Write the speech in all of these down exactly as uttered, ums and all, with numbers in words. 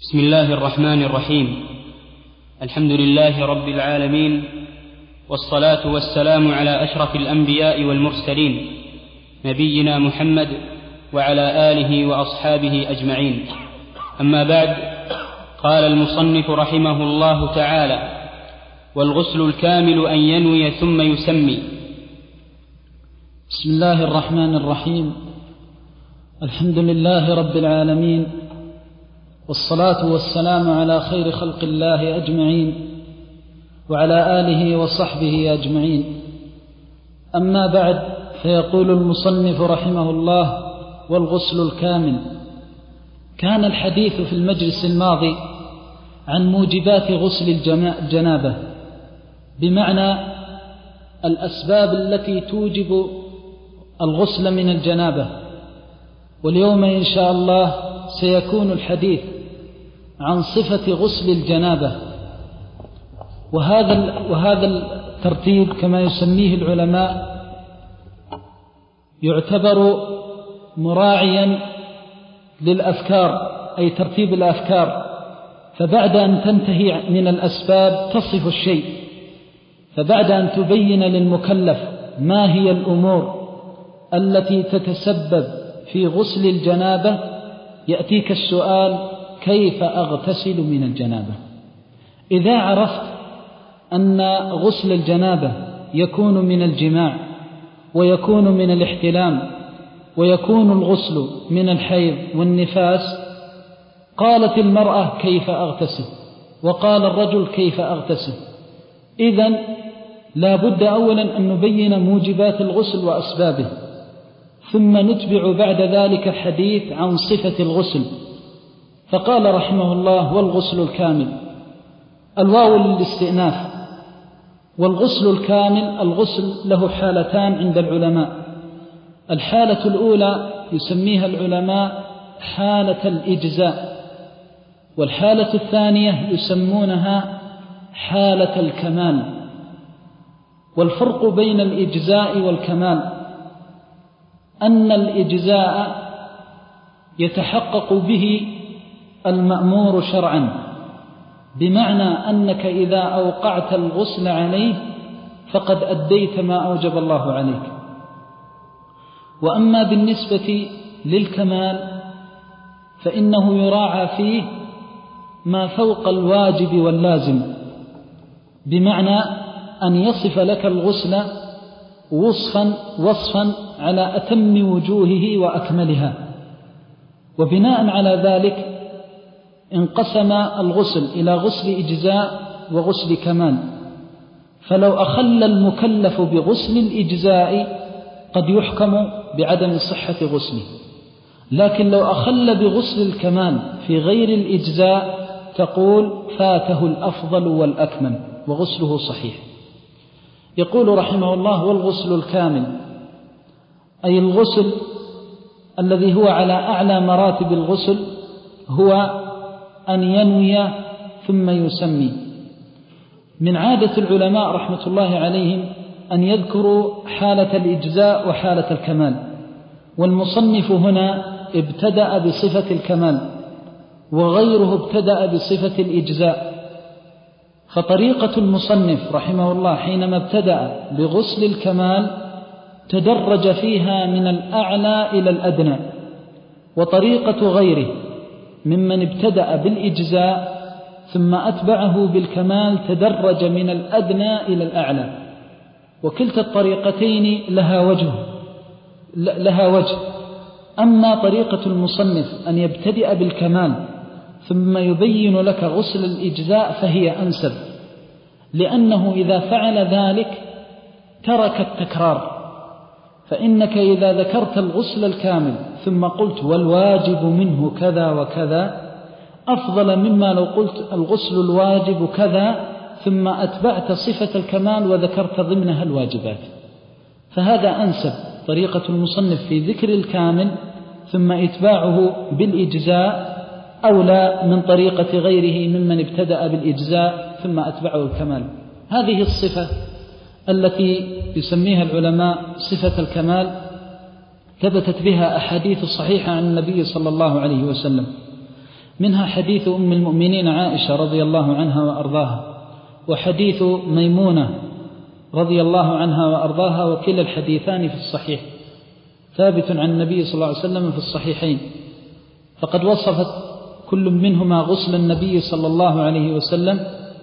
بسم الله الرحمن الرحيم. الحمد لله رب العالمين، والصلاة والسلام على أشرف الأنبياء والمرسلين، نبينا محمد وعلى آله وأصحابه أجمعين. أما بعد، قال المصنف رحمه الله تعالى: والغسل الكامل أن ينوي ثم يسمي. بسم الله الرحمن الرحيم. الحمد لله رب العالمين، والصلاة والسلام على خير خلق الله أجمعين وعلى آله وصحبه أجمعين. أما بعد، فيقول المصنف رحمه الله: والغسل الكامل. كان الحديث في المجلس الماضي عن موجبات غسل الجنابة، بمعنى الأسباب التي توجب الغسل من الجنابة. واليوم إن شاء الله سيكون الحديث عن صفة غسل الجنابة. وهذا وهذا الترتيب كما يسميه العلماء يعتبر مراعيا للأفكار، أي ترتيب الأفكار. فبعد أن تنتهي من الأسباب تصف الشيء، فبعد أن تبين للمكلف ما هي الأمور التي تتسبب في غسل الجنابة، يأتيك السؤال: كيف أغتسل من الجنابة؟ إذا عرفت أن غسل الجنابة يكون من الجماع، ويكون من الاحتلام، ويكون الغسل من الحيض والنفاس، قالت المرأة: كيف أغتسل؟ وقال الرجل: كيف أغتسل؟ إذن لا بد أولا أن نبين موجبات الغسل وأسبابه، ثم نتبع بعد ذلك الحديث عن صفة الغسل. فقال رحمه الله: والغسل الكامل. الواو للاستئناف. والغسل الكامل، الغسل له حالتان عند العلماء. الحالة الأولى يسميها العلماء حالة الإجزاء، والحالة الثانية يسمونها حالة الكمال. والفرق بين الإجزاء والكمال أن الإجزاء يتحقق به المأمور شرعا، بمعنى أنك إذا أوقعت الغسل عليه فقد أديت ما أوجب الله عليك. وأما بالنسبة للكمال فإنه يراعى فيه ما فوق الواجب واللازم، بمعنى أن يصف لك الغسل وصفا وصفا على أتم وجوهه وأكملها. وبناء على ذلك انقسم الغسل إلى غسل إجزاء وغسل كمال. فلو أخل المكلف بغسل الإجزاء قد يحكم بعدم صحة غسله، لكن لو أخل بغسل الكمال في غير الإجزاء تقول فاته الأفضل والأكمل وغسله صحيح. يقول رحمه الله: والغسل الكامل، أي الغسل الذي هو على أعلى مراتب الغسل، هو أن ينوي ثم يسمي. من عادة العلماء رحمة الله عليهم أن يذكروا حالة الإجزاء وحالة الكمال، والمصنف هنا ابتدأ بصفة الكمال، وغيره ابتدأ بصفة الإجزاء. فطريقة المصنف رحمه الله حينما ابتدأ بغسل الكمال تدرج فيها من الأعلى إلى الأدنى، وطريقة غيره ممن ابتدأ بالإجزاء ثم أتبعه بالكمال تدرج من الأدنى إلى الأعلى. وكلتا الطريقتين لها وجه لها وجه أما طريقة المصنف أن يبتدئ بالكمال ثم يبين لك غسل الإجزاء فهي أنسب، لأنه إذا فعل ذلك ترك التكرار. فإنك إذا ذكرت الغسل الكامل ثم قلت والواجب منه كذا وكذا أفضل مما لو قلت الغسل الواجب كذا ثم أتبعت صفة الكمال وذكرت ضمنها الواجبات. فهذا أنسب طريقة المصنف في ذكر الكامل ثم إتباعه بالإجزاء أولى من طريقة غيره ممن ابتدأ بالإجزاء ثم أتبعه الكمال. هذه الصفة التي يسميها العلماء صفة الكمال ثبتت بها أحاديث صحيحة عن النبي صلى الله عليه وسلم، منها حديث أم المؤمنين عائشة رضي الله عنها وأرضاها، وحديث ميمونة رضي الله عنها وأرضاها، وكلا الحديثان في الصحيح ثابت عن النبي صلى الله عليه وسلم في الصحيحين. فقد وصفت كل منهما غسل النبي صلى الله عليه وسلم،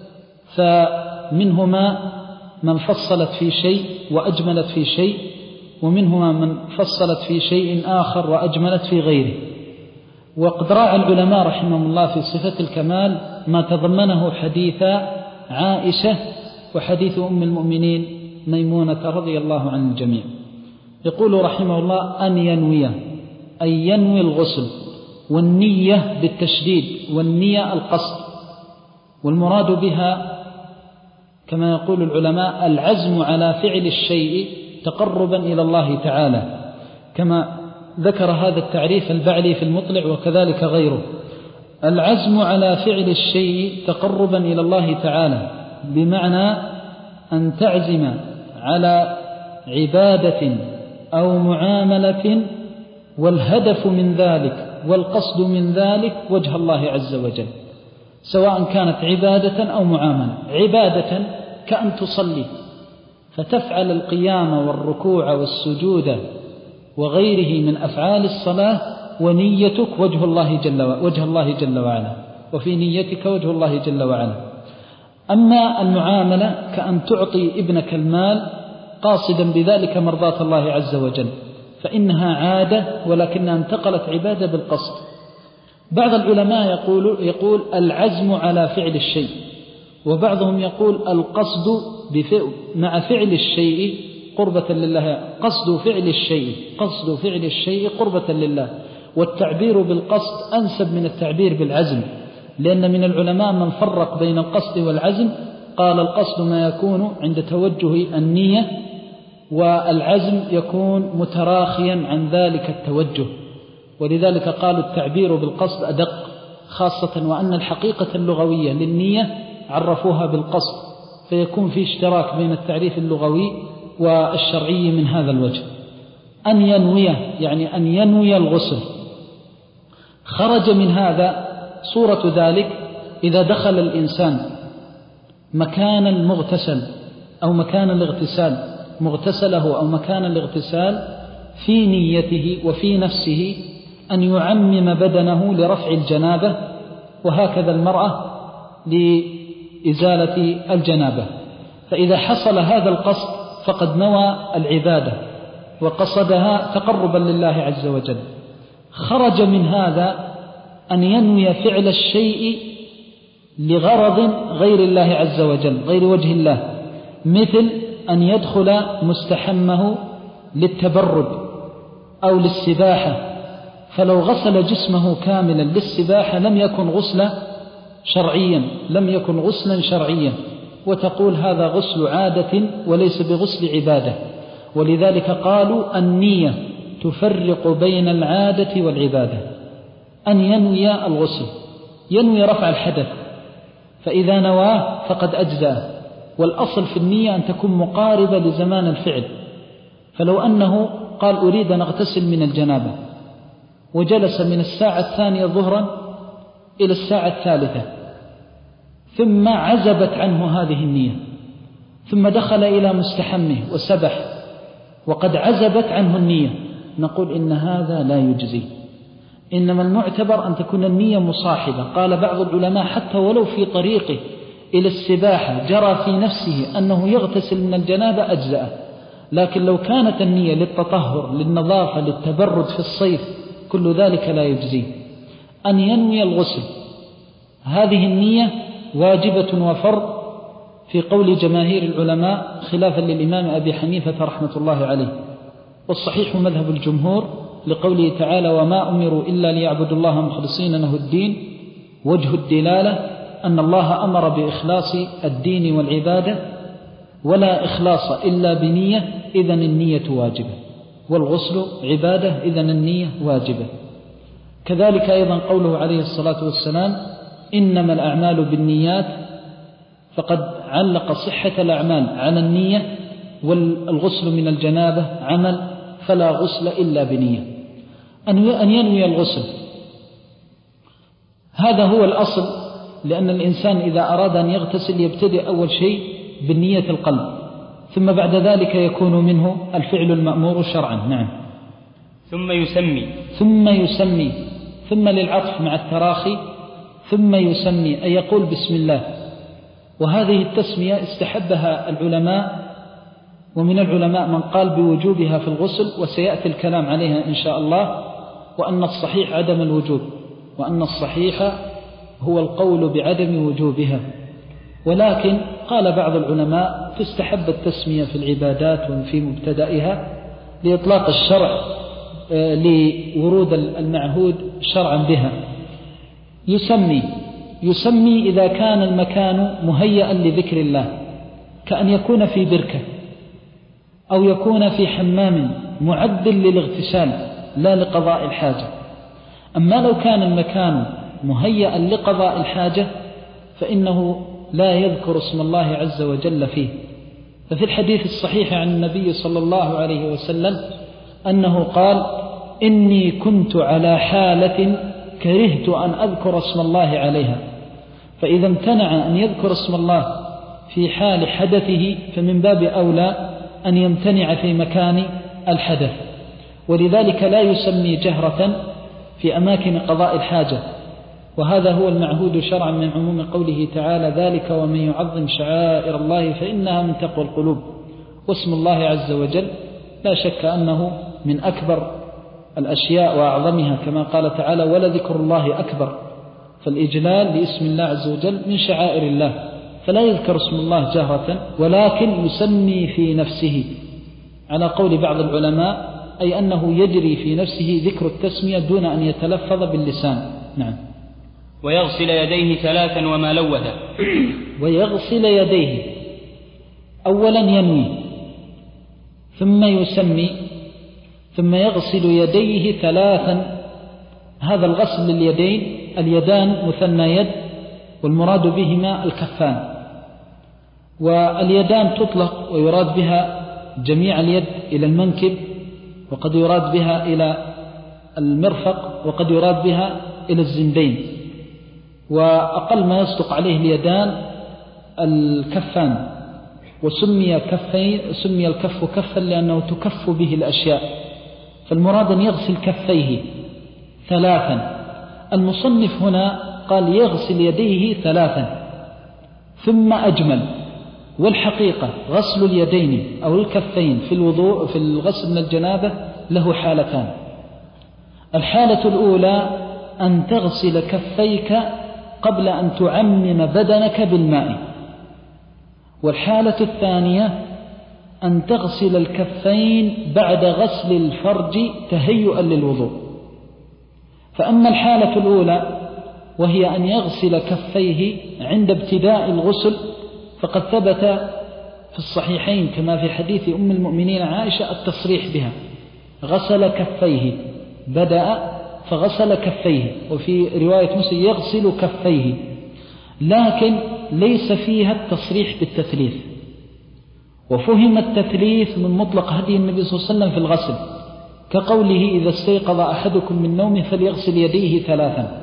فمنهما من فصلت في شيء وأجملت في شيء، ومنهما من فصلت في شيء آخر وأجملت في غيره. وقد راعى العلماء رحمهم الله في صفة الكمال ما تضمنه حديث عائشة وحديث أم المؤمنين ميمونة رضي الله عن الجميع. يقول رحمه الله أن ينوي، أي ينوي الغسل، والنية بالتشديد، والنية القصد، والمراد بها كما يقول العلماء العزم على فعل الشيء تقربا إلى الله تعالى، كما ذكر هذا التعريف البعلي في المطلع وكذلك غيره. العزم على فعل الشيء تقربا إلى الله تعالى بمعنى أن تعزم على عبادة أو معاملة والهدف من ذلك والقصد من ذلك وجه الله عز وجل، سواء كانت عبادة أو معاملة. عبادة كأن تصلي فتفعل القيام والركوع والسجود وغيره من أفعال الصلاة ونيتك وجه الله جل وعلا، وجه الله جل وعلا، وفي نيتك وجه الله جل وعلا. أما المعاملة كأن تعطي ابنك المال قاصدا بذلك مرضاة الله عز وجل، فإنها عادة ولكنها انتقلت عبادة بالقصد. بعض العلماء يقول, يقول العزم على فعل الشيء، وبعضهم يقول القصد مع فعل الشيء قربة لله، قصد فعل الشيء قصد فعل الشيء قربة لله. والتعبير بالقصد أنسب من التعبير بالعزم، لأن من العلماء من فرق بين القصد والعزم، قال القصد ما يكون عند توجه النية، والعزم يكون متراخيا عن ذلك التوجه، ولذلك قالوا التعبير بالقصد أدق، خاصة وأن الحقيقة اللغوية للنية عرفوها بالقصد، فيكون في اشتراك بين التعريف اللغوي والشرعي من هذا الوجه. أن ينوي يعني أن ينوي الغسل. خرج من هذا صورة ذلك إذا دخل الإنسان مكان المغتسل أو مكان الاغتسال، مغتسله أو مكان الاغتسال، في نيته وفي نفسه أن يعمم بدنه لرفع الجنابة، وهكذا المرأة لإزالة الجنابة. فإذا حصل هذا القصد فقد نوى العبادة وقصدها تقربا لله عز وجل. خرج من هذا أن ينوي فعل الشيء لغرض غير الله عز وجل، غير وجه الله، مثل أن يدخل مستحمه للتبرد أو للسباحة، فلو غسل جسمه كاملا للسباحة لم يكن غسلا شرعيا لم يكن غسلا شرعيا وتقول هذا غسل عادة وليس بغسل عبادة. ولذلك قالوا النية تفرق بين العادة والعبادة. أن ينوي الغسل، ينوي رفع الحدث، فإذا نواه فقد أجزاه. والأصل في النية أن تكون مقاربة لزمان الفعل، فلو أنه قال أريد أن أغتسل من الجنابة وجلس من الساعة الثانية ظهرا إلى الساعة الثالثة، ثم عزبت عنه هذه النية، ثم دخل إلى مستحمه وسبح وقد عزبت عنه النية، نقول إن هذا لا يجزي. إنما المعتبر أن تكون النية مصاحبة. قال بعض العلماء حتى ولو في طريقه إلى السباحة جرى في نفسه أنه يغتسل من الجنابة أجزأه، لكن لو كانت النية للتطهر للنظافة للتبرد في الصيف كل ذلك لا يجزي. أن ينوي الغسل، هذه النية واجبة وفرض في قول جماهير العلماء خلافا للإمام أبي حنيفة رحمة الله عليه، والصحيح مذهب الجمهور لقوله تعالى وما أمروا إلا ليعبدوا الله مخلصين له الدين. وجه الدلالة أن الله أمر بإخلاص الدين والعبادة، ولا إخلاص إلا بنية، إذن النية واجبة، والغسل عبادة إذن النية واجبة. كذلك أيضا قوله عليه الصلاة والسلام إنما الأعمال بالنيات، فقد علق صحة الأعمال على النية، والغسل من الجنابة عمل فلا غسل إلا بنية. أن ينوي الغسل، هذا هو الأصل، لأن الإنسان إذا أراد أن يغتسل يبتدئ أول شيء بالنية القلب، ثم بعد ذلك يكون منه الفعل المأمور شرعا. نعم. ثم يسمي ثم يسمي ثم للعطف مع التراخي، ثم يسمي أي يقول بسم الله. وهذه التسمية استحبها العلماء، ومن العلماء من قال بوجوبها في الغسل، وسيأتي الكلام عليها إن شاء الله، وأن الصحيح عدم الوجوب، وأن الصحيح هو القول بعدم وجوبها. ولكن قال بعض العلماء تستحب التسمية في العبادات وفي مبتدئها لإطلاق الشرع لورود المعهود شرعا بها. يسمي يسمي إذا كان المكان مهيئا لذكر الله، كأن يكون في بركة أو يكون في حمام معد للاغتسال لا لقضاء الحاجة. أما لو كان المكان مهيئا لقضاء الحاجة فإنه لا يذكر اسم الله عز وجل فيه. ففي الحديث الصحيح عن النبي صلى الله عليه وسلم أنه قال: إني كنت على حالة كرهت أن أذكر اسم الله عليها. فإذا امتنع أن يذكر اسم الله في حال حدثه فمن باب أولى أن يمتنع في مكان الحدث. ولذلك لا يسمي جهرة في أماكن قضاء الحاجة، وهذا هو المعهود شرعا من عموم قوله تعالى: ذلك ومن يعظم شعائر الله فإنها من تقوى القلوب. واسم الله عز وجل لا شك أنه من أكبر الأشياء وأعظمها، كما قال تعالى: ولذكر الله أكبر. فالإجلال لاسم الله عز وجل من شعائر الله، فلا يذكر اسم الله جهرة، ولكن يسمي في نفسه على قول بعض العلماء، أي أنه يجري في نفسه ذكر التسمية دون أن يتلفظ باللسان. نعم. ويغسل يديه ثلاثا وما لوث. ويغسل يديه، أولا ينوي ثم يسمي ثم يغسل يديه ثلاثا. هذا الغسل لليدين، اليدان مثنى يد، والمراد بهما الكفان. واليدان تطلق ويراد بها جميع اليد إلى المنكب، وقد يراد بها إلى المرفق، وقد يراد بها إلى الزندين. وأقل ما يصدق عليه اليدان الكفان، وسمي كفين سمي الكف كفا لأنه تكف به الأشياء، فالمراد أن يغسل كفيه ثلاثا. المصنف هنا قال يغسل يديه ثلاثا ثم أجمل. والحقيقة غسل اليدين أو الكفين في الوضوء في الغسل من الجنابة له حالتان. الحالة الأولى أن تغسل كفيك قبل أن تعمم بدنك بالماء، والحالة الثانية أن تغسل الكفين بعد غسل الفرج تهيئا للوضوء. فأما الحالة الأولى وهي أن يغسل كفيه عند ابتداء الغسل، فقد ثبت في الصحيحين كما في حديث أم المؤمنين عائشة التصريح بها: غسل كفيه، بدأ فغسل كفيه. وفي رواية مسلم يغسل كفيه، لكن ليس فيها التصريح بالتثليث. وفهم التثليث من مطلق هدي النبي صلى الله عليه وسلم في الغسل، كقوله: إذا استيقظ أحدكم من نومه فليغسل يديه ثلاثا.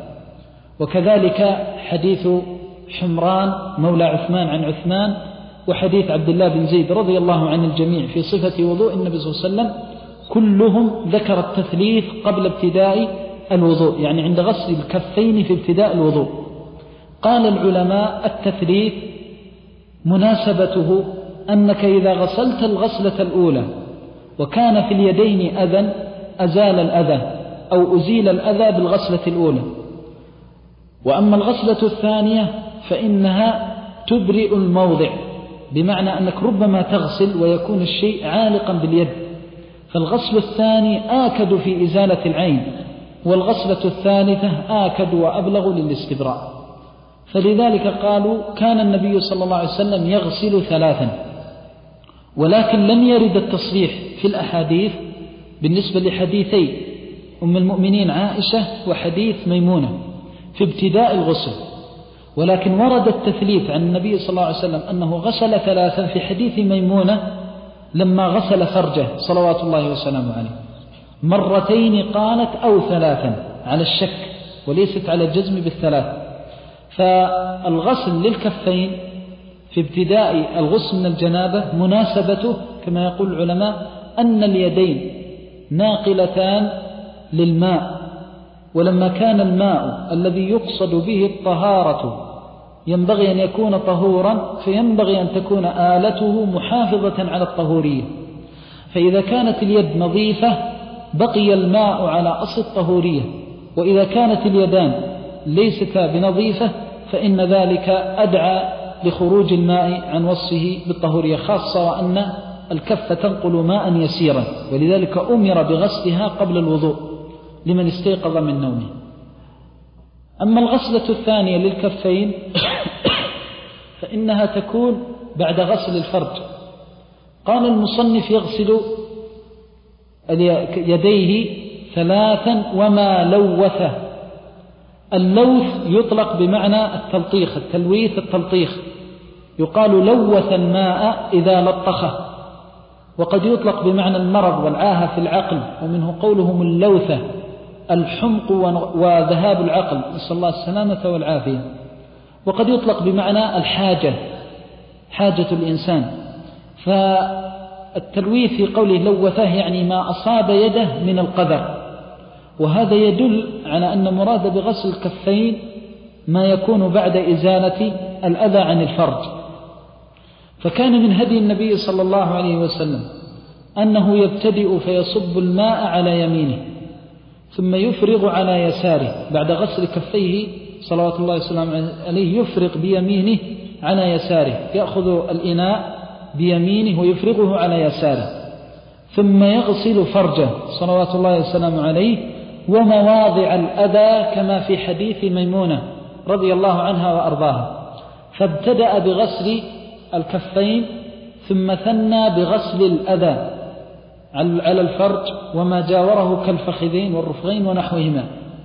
وكذلك حديث حمران مولى عثمان عن عثمان، وحديث عبد الله بن زيد رضي الله عن الجميع في صفة وضوء النبي صلى الله عليه وسلم، كلهم ذكر التثليث قبل ابتداء الوضوء، يعني عند غسل الكفين في ابتداء الوضوء. قال العلماء: التثليث مناسبته أنك إذا غسلت الغسلة الأولى وكان في اليدين أذى أزال الأذى أو أزيل الأذى بالغسلة الأولى. وأما الغسلة الثانية فإنها تبرئ الموضع، بمعنى أنك ربما تغسل ويكون الشيء عالقا باليد، فالغسل الثاني آكد في إزالة العين، والغسلة الثالثة آكد وأبلغ للاستبراء. فلذلك قالوا كان النبي صلى الله عليه وسلم يغسل ثلاثا. ولكن لم يرد التصريح في الأحاديث بالنسبة لحديثي أم المؤمنين عائشة وحديث ميمونة في ابتداء الغسل، ولكن ورد التثليث عن النبي صلى الله عليه وسلم أنه غسل ثلاثا في حديث ميمونة لما غسل فرجه صلوات الله وسلامه عليه، مرتين قالت أو ثلاثا على الشك، وليست على الجزم بالثلاث. فالغسل للكفين في ابتداء الغسل من الجنابة مناسبته كما يقول العلماء أن اليدين ناقلتان للماء، ولما كان الماء الذي يقصد به الطهارة ينبغي أن يكون طهورا، فينبغي أن تكون آلته محافظة على الطهورية. فإذا كانت اليد نظيفة بقي الماء على أصل الطهورية، وإذا كانت اليدان ليستا بنظيفة فإن ذلك أدعى لخروج الماء عن وصفه بالطهورية، خاصة وأن الكف تنقل ماء يسيرا، ولذلك أمر بغسلها قبل الوضوء لمن استيقظ من نومه. أما الغسلة الثانية للكفين فإنها تكون بعد غسل الفرج. قال المصنف يغسل يديه ثلاثا وما لوثه. اللوث يطلق بمعنى التلطيخ، التلويث التلطيخ، يقال لوث الماء إذا لطخه، وقد يطلق بمعنى المرض والعاهة في العقل، ومنه قولهم اللوثة الحمق وذهاب العقل، نسأل الله السلامة والعافية. وقد يطلق بمعنى الحاجة، حاجة الإنسان. فالتلويث في قوله لوثه يعني ما أصاب يده من القدر، وهذا يدل على أن مراد بغسل الكفين ما يكون بعد إزالة الأذى عن الفرج. فكان من هدي النبي صلى الله عليه وسلم أنه يبتدئ فيصب الماء على يمينه ثم يفرغ على يساره بعد غسل كفيه صلوات الله وسلامه عليه، يفرغ بيمينه على يساره، يأخذ الإناء بيمينه ويفرغه على يساره، ثم يغسل فرجه صلوات الله وسلامه عليه ومواضع الأذى كما في حديث ميمونة رضي الله عنها وأرضاها. فابتدأ بغسل الكفين ثم ثنى بغسل الأذى على الفرج وما جاوره كالفخذين والرفغين ونحوهما.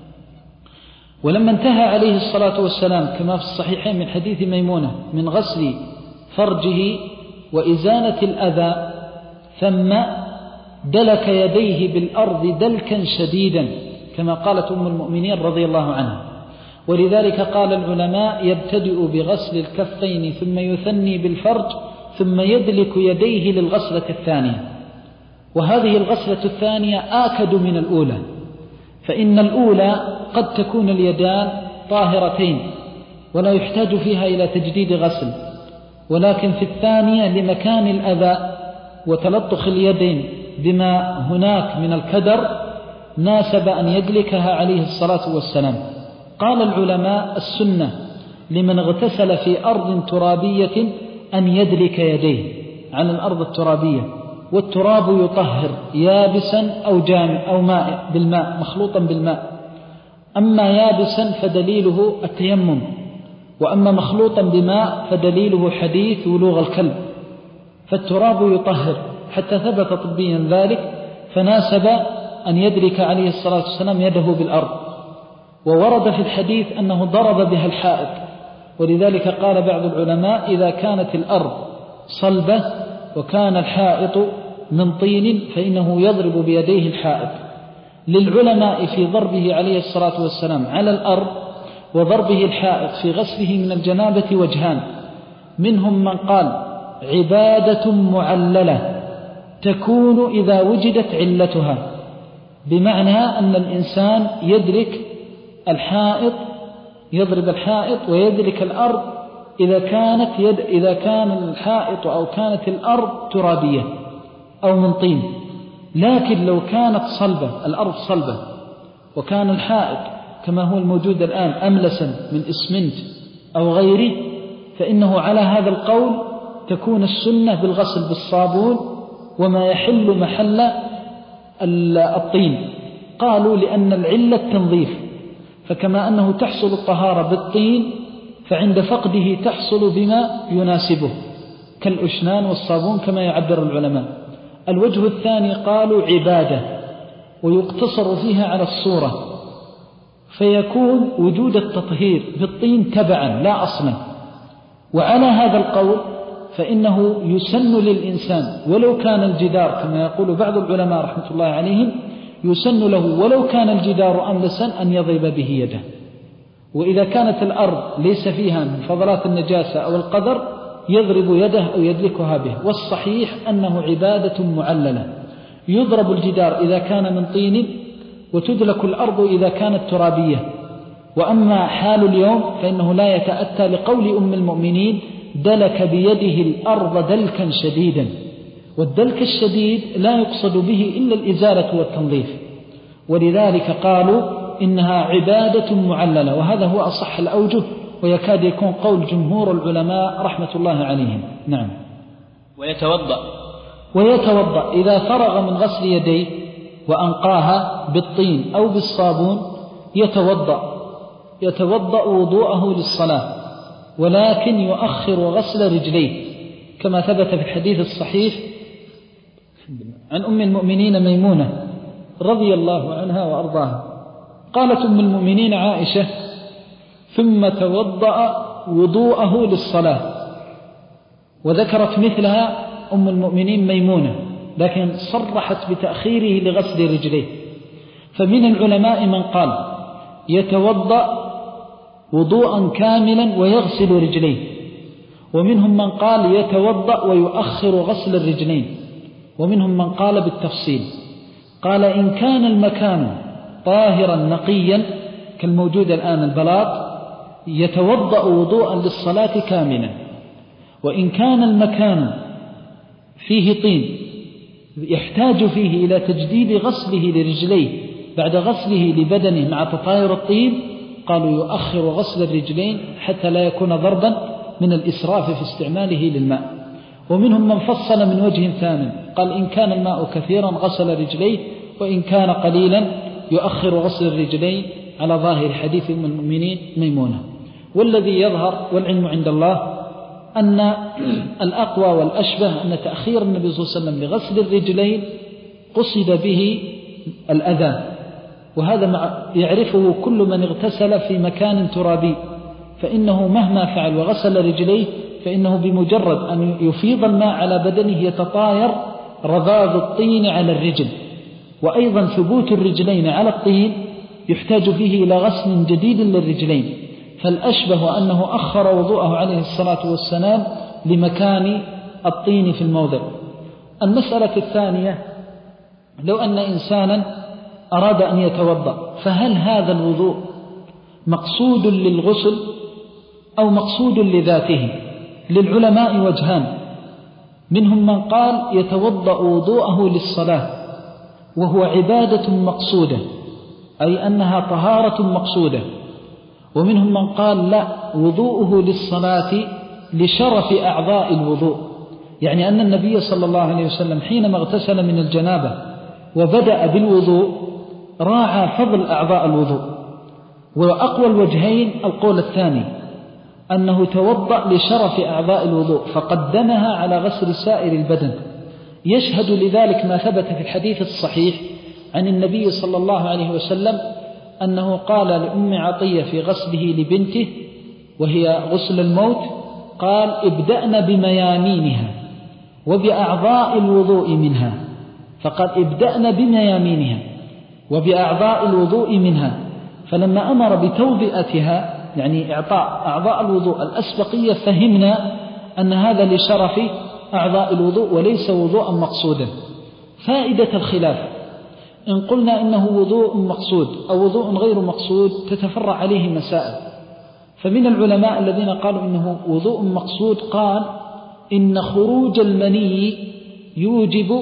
ولما انتهى عليه الصلاة والسلام كما في الصحيحين من حديث ميمونة من غسل فرجه وإزالة الأذى، ثم دلك يديه بالأرض دلكا شديدا كما قالت أم المؤمنين رضي الله عنها. ولذلك قال العلماء يبتدئ بغسل الكفين ثم يثني بالفرج ثم يدلك يديه للغسلة الثانية. وهذه الغسلة الثانية آكد من الأولى، فإن الأولى قد تكون اليدان طاهرتين ولا يحتاج فيها إلى تجديد غسل، ولكن في الثانية لمكان الأذى وتلطخ اليدين بما هناك من الكدر ناسب أن يدلكها عليه الصلاة والسلام. قال العلماء السنة لمن اغتسل في أرض ترابية أن يدلك يديه على الأرض الترابية، والتراب يطهر يابسا أو جامع أو ماء بالماء مخلوطا بالماء. أما يابسا فدليله التيمم، وأما مخلوطا بماء فدليله حديث ولوغ الكلب. فالتراب يطهر حتى ثبت طبيا ذلك، فناسب أن يدرك عليه الصلاة والسلام يده بالأرض. وورد في الحديث أنه ضرب بها الحائط، ولذلك قال بعض العلماء إذا كانت الأرض صلبة وكان الحائط من طين فإنه يضرب بيديه الحائط. للعلماء في ضربه عليه الصلاة والسلام على الأرض وضربه الحائط في غسله من الجنابة وجهان، منهم من قال عبادة معللة تكون إذا وجدت علتها، بمعنى أن الإنسان يدرك الحائط يضرب الحائط ويدرك الأرض إذا كانت يد إذا كان الحائط أو كانت الأرض ترابية أو من طين. لكن لو كانت صلبة، الأرض صلبة، وكان الحائط كما هو الموجود الآن أملسا من إسمنت أو غيره، فإنه على هذا القول تكون السنة بالغسل بالصابون وما يحل محل الطين. قالوا لأن العلة التنظيف، فكما أنه تحصل الطهارة بالطين فعند فقده تحصل بما يناسبه كالأشنان والصابون كما يعبر العلماء. الوجه الثاني قالوا عبادة، ويقتصر فيها على الصورة، فيكون وجود التطهير بالطين تبعا لا أصلا. وعلى هذا القول فإنه يسن للإنسان ولو كان الجدار كما يقول بعض العلماء رحمة الله عليهم يسن له ولو كان الجدار أملسا أن يضرب به يده. وإذا كانت الأرض ليس فيها من فضلات النجاسة أو القدر يضرب يده أو يدلكها به. والصحيح أنه عبادة معللة، يضرب الجدار إذا كان من طين وتدلك الأرض إذا كانت ترابية. وأما حال اليوم فإنه لا يتأتى لقول أم المؤمنين دلك بيده الأرض دلكا شديدا، والدلك الشديد لا يقصد به إلا الإزالة والتنظيف، ولذلك قالوا إنها عبادة معللة، وهذا هو أصح الأوجه، ويكاد يكون قول جمهور العلماء رحمة الله عليهم. نعم. ويتوضأ ويتوضأ إذا فرغ من غسل يديه وأنقاها بالطين أو بالصابون يتوضأ يتوضأ وضوءه للصلاة، ولكن يؤخر غسل رجليه كما ثبت في الحديث الصحيح عن أم المؤمنين ميمونة رضي الله عنها وأرضاها. قالت أم المؤمنين عائشة: ثم توضأ وضوءه للصلاة. وذكرت مثلها أم المؤمنين ميمونة، لكن صرحت بتأخيره لغسل رجليه. فمن العلماء من قال يتوضأ وضوءا كاملا ويغسل رجليه، ومنهم من قال يتوضأ ويؤخر غسل الرجلين، ومنهم من قال بالتفصيل. قال: إن كان المكان طاهرا نقيا كالموجود الآن البلاط يتوضأ وضوءا للصلاة كاملا، وإن كان المكان فيه طين يحتاج فيه إلى تجديد غسله لرجليه بعد غسله لبدنه مع تطاير الطين، قالوا يؤخر غسل الرجلين حتى لا يكون ضربا من الإسراف في استعماله للماء. ومنهم من فصل من وجه ثامن، قال: إن كان الماء كثيرا غسل رجليه، وإن كان قليلا يؤخر غسل الرجلين على ظاهر حديث من المؤمنين ميمونة. والذي يظهر والعلم عند الله أن الأقوى والأشبه أن تأخير النبي صلى الله عليه وسلم لغسل الرجلين قصد به الأذى، وهذا يعرفه كل من اغتسل في مكان ترابي، فإنه مهما فعل وغسل رجليه فإنه بمجرد أن يفيض الماء على بدنه يتطاير رذاذ الطين على الرجل، وأيضا ثبوت الرجلين على الطين يحتاج فيه إلى غسل جديد للرجلين، فالأشبه أنه أخر وضوءه عليه الصلاة والسلام لمكان الطين في الموضع. المسألة الثانية: لو أن إنسانا أراد أن يتوضأ، فهل هذا الوضوء مقصود للغسل أو مقصود لذاته؟ للعلماء وجهان، منهم من قال يتوضأ وضوءه للصلاة وهو عبادة مقصودة، أي أنها طهارة مقصودة، ومنهم من قال لا، وضوءه للصلاة لشرف أعضاء الوضوء، يعني أن النبي صلى الله عليه وسلم حينما اغتسل من الجنابة وبدأ بالوضوء راعى فضل أعضاء الوضوء. وأقوى الوجهين القول الثاني، أنه توضأ لشرف أعضاء الوضوء فقدمها على غسل سائر البدن. يشهد لذلك ما ثبت في الحديث الصحيح عن النبي صلى الله عليه وسلم أنه قال لأم عطية في غسله لبنته وهي غسل الموت، قال: ابدأنا بميامينها وبأعضاء الوضوء منها، فقال ابدأنا بميامينها وبأعضاء الوضوء منها. فلما أمر بتوضئتها يعني إعطاء أعضاء الوضوء الأسبقية فهمنا أن هذا لشرف أعضاء الوضوء وليس وضوءا مقصودا. فائدة الخلاف: إن قلنا إنه وضوء مقصود أو وضوء غير مقصود تتفرع عليه مسائل. فمن العلماء الذين قالوا إنه وضوء مقصود قال إن خروج المني يوجب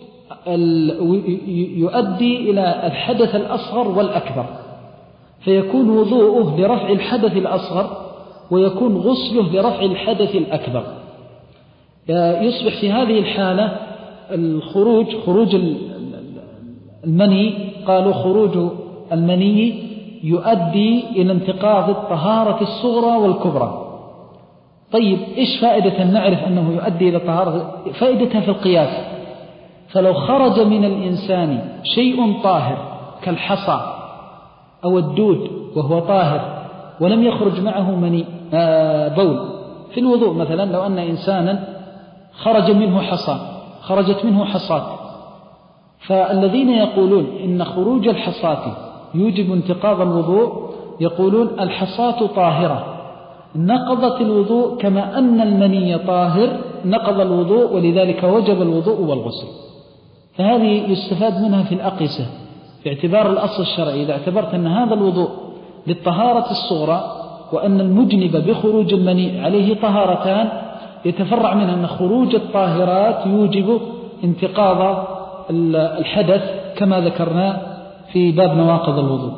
يؤدي إلى الحدث الأصغر والأكبر، فيكون وضوءه لرفع الحدث الأصغر ويكون غسله لرفع الحدث الأكبر. يصبح في هذه الحالة الخروج خروج المني، قالوا خروج المني يؤدي إلى انتقاض الطهارة الصغرى والكبرى. طيب إيش فائدة أن نعرف أنه يؤدي إلى طهارة؟ فائدتها في القياس. فلو خرج من الإنسان شيء طاهر كالحصى أو الدود وهو طاهر ولم يخرج معه مني بول في الوضوء، مثلا لو أن إنسانا خرج منه حصى خرجت منه حصاة فالذين يقولون إن خروج الحصاة يوجب انتقاض الوضوء يقولون الحصاة طاهرة نقضت الوضوء كما أن المني طاهر نقض الوضوء، ولذلك وجب الوضوء والغسل. فهذه يستفاد منها في الأقيسة في اعتبار الأصل الشرعي. إذا اعتبرت أن هذا الوضوء للطهارة الصغرى وأن المجنب بخروج المني عليه طهارتان، يتفرع منها أن خروج الطاهرات يوجب انتقاض الحدث كما ذكرنا في باب نواقض الوضوء.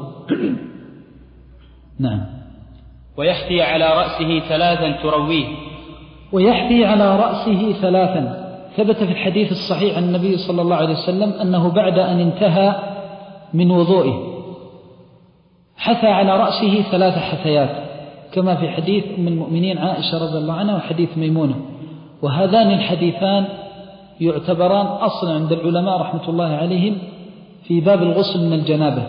نعم. ويحثي على رأسه ثلاثا ترويه. ويحثي على رأسه ثلاثا، ثبت في الحديث الصحيح عن النبي صلى الله عليه وسلم أنه بعد أن انتهى من وضوئه حثى على رأسه ثلاث حثيات، كما في حديث أم المؤمنين عائشة رضي الله عنها وحديث ميمونة. وهذان الحديثان يعتبران أصلا عند العلماء رحمة الله عليهم في باب الغسل من الجنابة.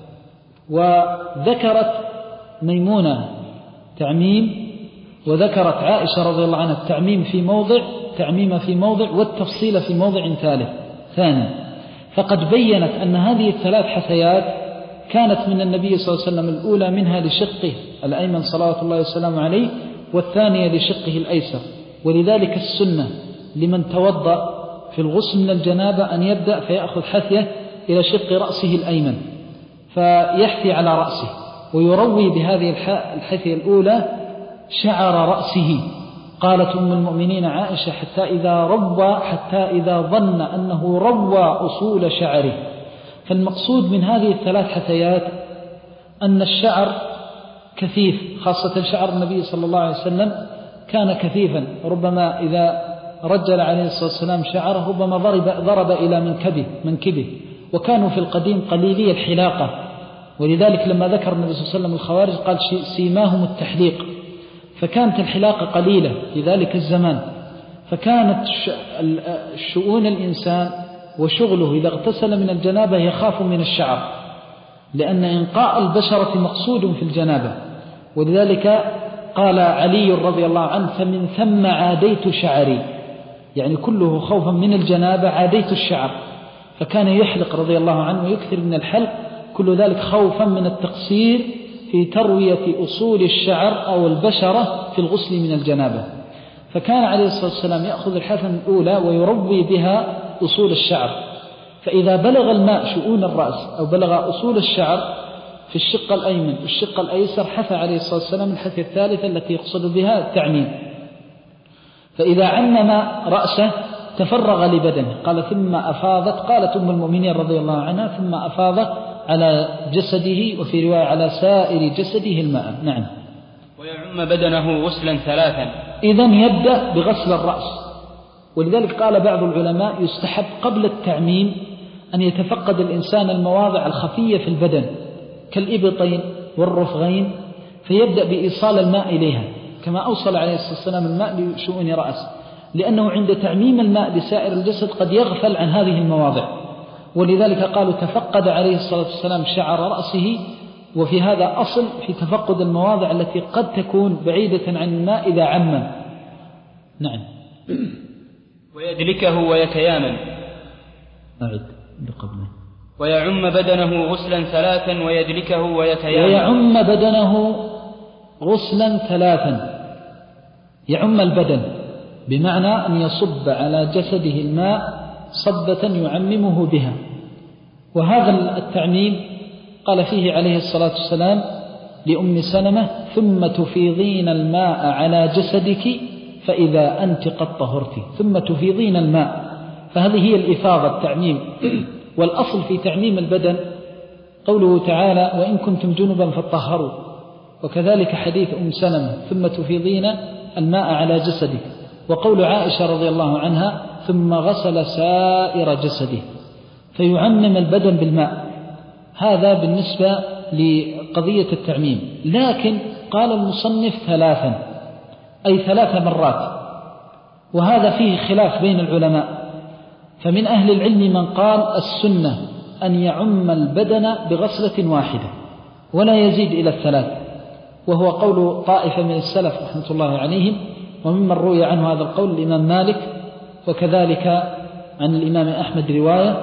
وذكرت ميمونة تعميم، وذكرت عائشة رضي الله عنها التعميم في موضع تعميم في موضع والتفصيل في موضع ثالث ثاني. فقد بينت أن هذه الثلاث حثيات كانت من النبي صلى الله عليه وسلم، الأولى منها لشقه الأيمن صلوات الله وسلامه عليه، والثانية لشقه الأيسر. ولذلك السنة لمن توضأ في الغسل من الجنابة أن يبدأ فيأخذ حثية إلى شق رأسه الأيمن فيحثي على رأسه، ويروي بهذه الحثية الأولى شعر رأسه. قالت أم المؤمنين عائشة حتى إذا روى حتى إذا ظن أنه روى أصول شعره. فالمقصود من هذه الثلاث حثيات أن الشعر كثيف، خاصة شعر النبي صلى الله عليه وسلم كان كثيفا، ربما إذا رجل عليه الصلاة والسلام شعره ربما ضرب, ضرب إلى منكبه, منكبه وكانوا في القديم قليلي الحلاقة. ولذلك لما ذكر النبي صلى الله عليه وسلم الخوارج قال سيماهم التحليق، فكانت الحلاقة قليلة في ذلك الزمان. فكانت شؤون الإنسان وشغله إذا اغتسل من الجنابة يخاف من الشعر، لأن إنقاء البشرة مقصود في الجنابة. ولذلك قال علي رضي الله عنه فمن ثم عاديت شعري، يعني كله خوفا من الجنابة عاديت الشعر. فكان يحلق رضي الله عنه ويكثر من الحلق، كل ذلك خوفا من التقصير في تروية أصول الشعر أو البشرة في الغسل من الجنابة. فكان عليه الصلاة والسلام يأخذ الحثن الأولى ويروي بها أصول الشعر، فإذا بلغ الماء شؤون الرأس أو بلغ أصول الشعر في الشق الأيمن والشق الأيسر حث عليه الصلاة والسلام الحث الثالثة التي يقصد بها التعميم. فإذا عمم رأسه تفرغ لبدنه، قال ثم أفاضت، قالت أم المؤمنين رضي الله عنها ثم أفاض على جسده، وفي رواية على سائر جسده الماء. نعم. ويعم بدنه غسلا ثلاثا، إذن يبدأ بغسل الرأس. ولذلك قال بعض العلماء يستحب قبل التعميم أن يتفقد الإنسان المواضع الخفية في البدن كالإبطين والرفغين، فيبدأ بإيصال الماء إليها كما أوصل عليه الصلاة والسلام الماء لشؤون رأس، لأنه عند تعميم الماء لسائر الجسد قد يغفل عن هذه المواضع. ولذلك قالوا تفقد عليه الصلاة والسلام شعر رأسه، وفي هذا أصل في تفقد المواضع التي قد تكون بعيدة عن الماء إذا عمم. نعم. ويدلكه ويتيامن. أعد بقبله. ويعم بدنه غسلا ثلاثا ويدلكه ويتيامن. ويعم بدنه غسلا ثلاثا، يعم البدن بمعنى أن يصب على جسده الماء صبة يعممه بها. وهذا التعميم قال فيه عليه الصلاة والسلام لأم سلمة ثم تفيضين الماء على جسدك فإذا أنت قد طهرت، ثم تفيضين الماء، فهذه هي الإفاضة التعميم. والأصل في تعميم البدن قوله تعالى وإن كنتم جنبا فطهروا، وكذلك حديث أم سلمة ثم تفيضين الماء على جسدك، وقول عائشة رضي الله عنها ثم غسل سائر جسده، فيعمم البدن بالماء. هذا بالنسبة لقضية التعميم. لكن قال المصنف ثلاثا أي ثلاث مرات، وهذا فيه خلاف بين العلماء. فمن أهل العلم من قال السنة أن يعم البدن بغسلة واحدة ولا يزيد إلى الثلاث، وهو قول طائفة من السلف رحمة الله عليهم، وممن روي عنه هذا القول الإمام مالك، وكذلك عن الإمام أحمد رواية،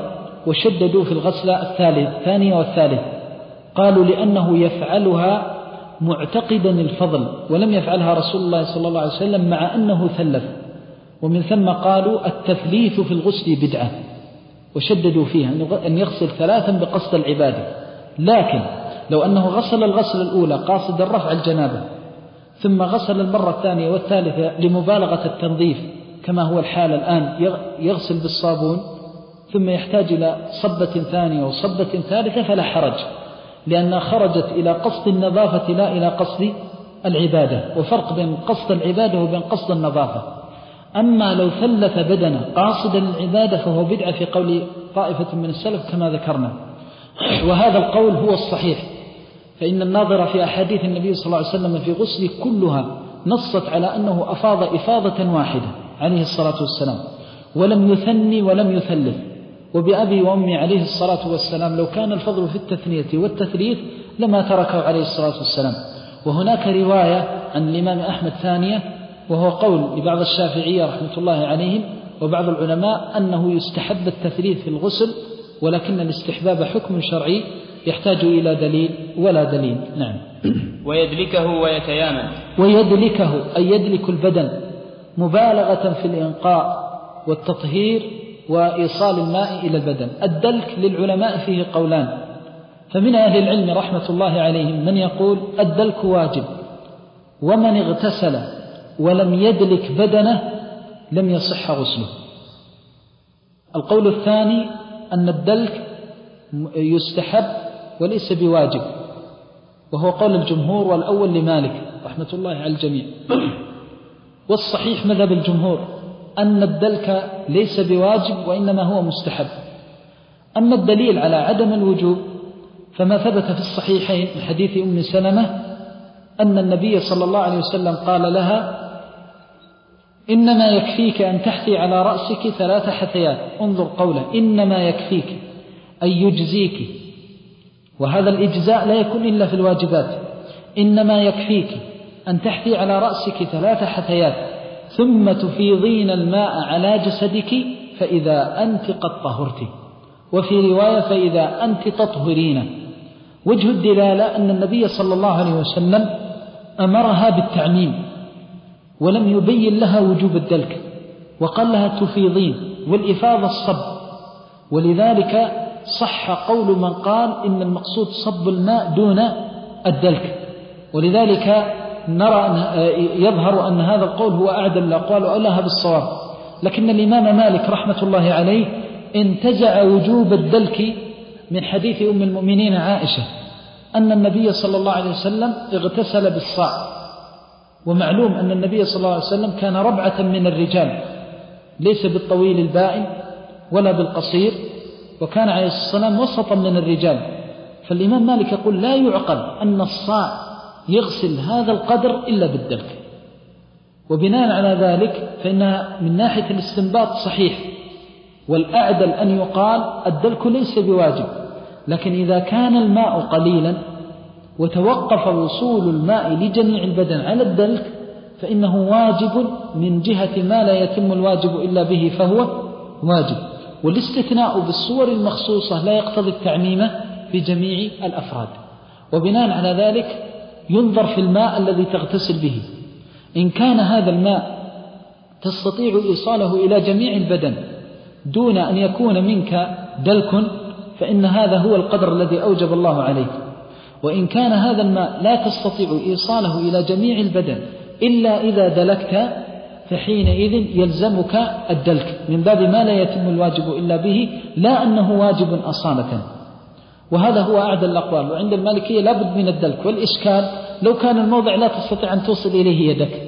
وشددوا في الغسلة الثانية والثالثة، قالوا لأنه يفعلها معتقدا الفضل، ولم يفعلها رسول الله صلى الله عليه وسلم مع أنه ثلث، ومن ثم قالوا التثليث في الغسل بدعة، وشددوا فيها أن يغسل ثلاثا بقصد العبادة. لكن لو أنه غسل الغسل الأولى قاصد الرفع الجنابة، ثم غسل المرة الثانية والثالثة لمبالغة التنظيف كما هو الحال الآن، يغسل بالصابون ثم يحتاج إلى صبة ثانية وصبة ثالثة، فلا حرج، لأنها خرجت إلى قصد النظافة لا إلى قصد العبادة، وفرق بين قصد العبادة وبين قصد النظافة. أما لو ثلث بدنه قاصدا العبادة فهو بدعة في قول طائفة من السلف كما ذكرنا، وهذا القول هو الصحيح، فإن الناظر في أحاديث النبي صلى الله عليه وسلم في غسل كلها نصت على أنه أفاض إفاضة واحدة عليه الصلاة والسلام، ولم يثني ولم يثلث. وبأبي وأمي عليه الصلاة والسلام لو كان الفضل في التثنية والتثليث لما تركه عليه الصلاة والسلام. وهناك رواية عن الإمام أحمد ثانية، وهو قول لبعض الشافعية رحمة الله عليهم وبعض العلماء أنه يستحب التثليث في الغسل، ولكن الاستحباب حكم شرعي يحتاج إلى دليل ولا دليل. نعم. ويدلكه ويتيامن. ويدلكه أي يدلك البدن مبالغة في الإنقاء والتطهير وإيصال الماء إلى البدن. الدلك للعلماء فيه قولان، فمن أهل العلم رحمة الله عليهم من يقول الدلك واجب، ومن اغتسل ولم يدلك بدنه لم يصح غسله. القول الثاني أن الدلك يستحب وليس بواجب، وهو قول الجمهور، والأول لمالك رحمة الله على الجميع. والصحيح مذهب الجمهور أن الدلك ليس بواجب وإنما هو مستحب. أما الدليل على عدم الوجوب فما ثبت في الصحيحين من حديث أم سلمة أن النبي صلى الله عليه وسلم قال لها إنما يكفيك أن تحثي على رأسك ثلاث حثيات. انظر قوله إنما يكفيك أي يجزيك، وهذا الإجزاء لا يكون إلا في الواجبات. إنما يكفيك أن تحثي على رأسك ثلاث حثيات ثم تفيضين الماء على جسدك فإذا أنت قد طهرت، وفي رواية فإذا أنت تطهرين. وجه الدلالة أن النبي صلى الله عليه وسلم أمرها بالتعميم ولم يبين لها وجوب الدلك، وقال لها تفيضين، والإفاضة الصب، ولذلك صح قول من قال إن المقصود صب الماء دون الدلك. ولذلك نرى أن يظهر أن هذا القول هو أعدل الأقوال وأولها بالصواب. لكن الإمام مالك رحمة الله عليه انتزع وجوب الدلك من حديث أم المؤمنين عائشة أن النبي صلى الله عليه وسلم اغتسل بالصاع، ومعلوم أن النبي صلى الله عليه وسلم كان ربعة من الرجال، ليس بالطويل البائن ولا بالقصير، وكان عليه الصلاة والسلام وسطا من الرجال. فالإمام مالك يقول لا يعقل أن الصاع يغسل هذا القدر إلا بالدلك. وبناء على ذلك فإنها من ناحية الاستنباط صحيح، والأعدل أن يقال الدلك ليس بواجب، لكن إذا كان الماء قليلا وتوقف وصول الماء لجميع البدن على الدلك فإنه واجب من جهة ما لا يتم الواجب إلا به فهو واجب. والاستثناء بالصور المخصوصة لا يقتضي التعميم في جميع الأفراد. وبناء على ذلك ينظر في الماء الذي تغتسل به، إن كان هذا الماء تستطيع إيصاله إلى جميع البدن دون أن يكون منك دلك فإن هذا هو القدر الذي أوجب الله عليك. وإن كان هذا الماء لا تستطيع إيصاله إلى جميع البدن إلا إذا دلكت فحينئذ يلزمك الدلك من باب ما لا يتم الواجب إلا به، لا أنه واجب أصالة. وهذا هو أعدل الأقوال. وعند المالكية لا بد من الدلك. والإشكال لو كان الموضع لا تستطيع أن توصل إليه يدك،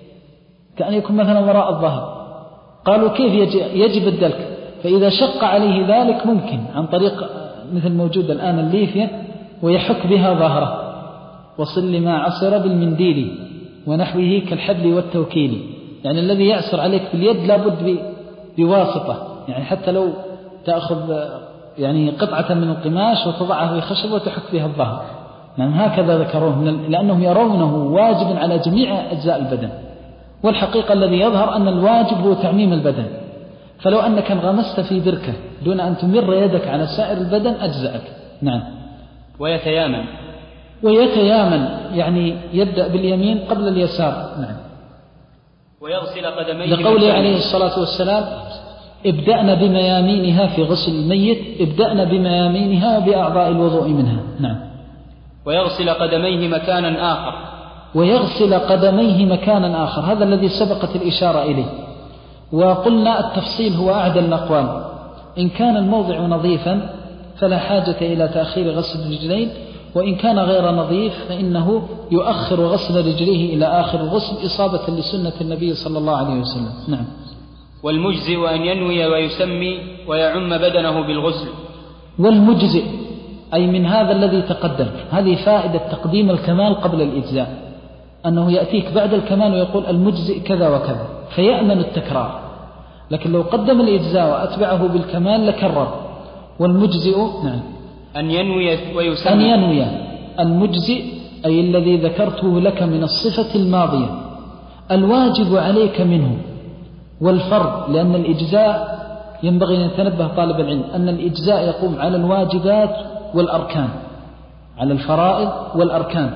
كأن يكون مثلا وراء الظهر، قالوا كيف يجب الدلك؟ فإذا شق عليه ذلك ممكن عن طريق مثل موجود الآن الليفية ويحك بها ظهره، وصل ما عصر بالمنديل ونحوه كالحبل والتوكيل، يعني الذي يعصر عليك باليد لابد بواسطة، يعني حتى لو تأخذ يعني قطعة من القماش وتضعها في خشب وتحك بها الظهر، يعني هكذا ذكروه لأنهم يرونه واجب على جميع أجزاء البدن. والحقيقة الذي يظهر أن الواجب هو تعميم البدن، فلو أنك انغمست في بركة دون أن تمر يدك على سائر البدن أجزأك. نعم. ويتيامن ويتيامن يعني يبدأ باليمين قبل اليسار. نعم. ويغسل قدميه لقوله عليه الصلاة والسلام ابدأنا بميامينها في غسل الميت، ابدأنا بميامينها وبأعضاء الوضوء منها. نعم. ويغسل قدميه مكانا آخر ويغسل قدميه مكانا آخر، هذا الذي سبقت الإشارة إليه. وقلنا التفصيل هو أعدى الأقوال. إن كان الموضع نظيفا فلا حاجة إلى تأخير غسل الرجلين، وإن كان غير نظيف فإنه يؤخر غسل رجليه إلى آخر الغسل إصابة لسنة النبي صلى الله عليه وسلم. نعم. والمجزئ أن ينوي ويسمي ويعم بدنه بالغسل. والمجزئ أي من هذا الذي تقدم، هذه فائدة تقديم الكمال قبل الإجزاء، أنه يأتيك بعد الكمال ويقول المجزئ كذا وكذا فيأمن التكرار. لكن لو قدم الإجزاء وأتبعه بالكمال لكرر. والمجزئ نعم أن ينوي ويسمي. أن ينوي. المجزئ أي الذي ذكرته لك من الصفة الماضية، الواجب عليك منه والفرض، لأن الإجزاء ينبغي أن يتنبه طالب العلم أن الإجزاء يقوم على الواجبات والأركان، على الفرائض والأركان.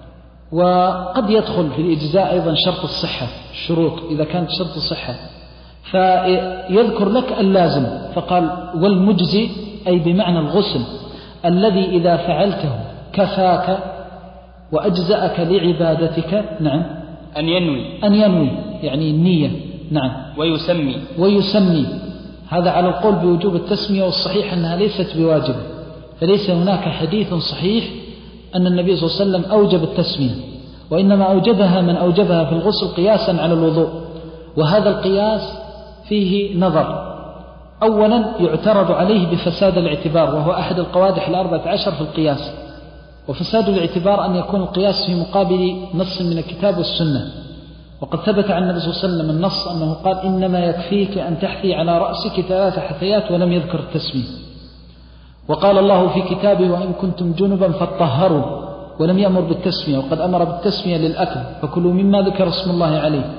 وقد يدخل في الإجزاء أيضا شرط الصحة، الشروط إذا كانت شرط الصحة، فيذكر لك اللازم فقال والمجزي أي بمعنى الغسل الذي إذا فعلته كفاك وأجزأك لعبادتك. نعم. أن ينوي أن ينوي يعني النية. نعم. ويسمي ويسمي هذا على القول بوجوب التسمية، والصحيح أنها ليست بواجبة، فليس هناك حديث صحيح أن النبي صلى الله عليه وسلم أوجب التسمية، وإنما أوجبها من أوجبها في الغسل قياسا على الوضوء. وهذا القياس فيه نظر. أولا يعترض عليه بفساد الاعتبار، وهو أحد القوادح الأربعة عشر في القياس. وفساد الاعتبار أن يكون القياس في مقابل نص من الكتاب والسنة، وقد ثبت عن النبي صلى الله عليه وسلم النص أنه قال إنما يكفيك أن تحثي على رأسك ثلاث حثيات، ولم يذكر التسمية. وقال الله في كتابه وإن كنتم جنبا فاطهروا، ولم يأمر بالتسمية، وقد أمر بالتسمية للأكل فكلوا مما ذكر اسم الله عليه.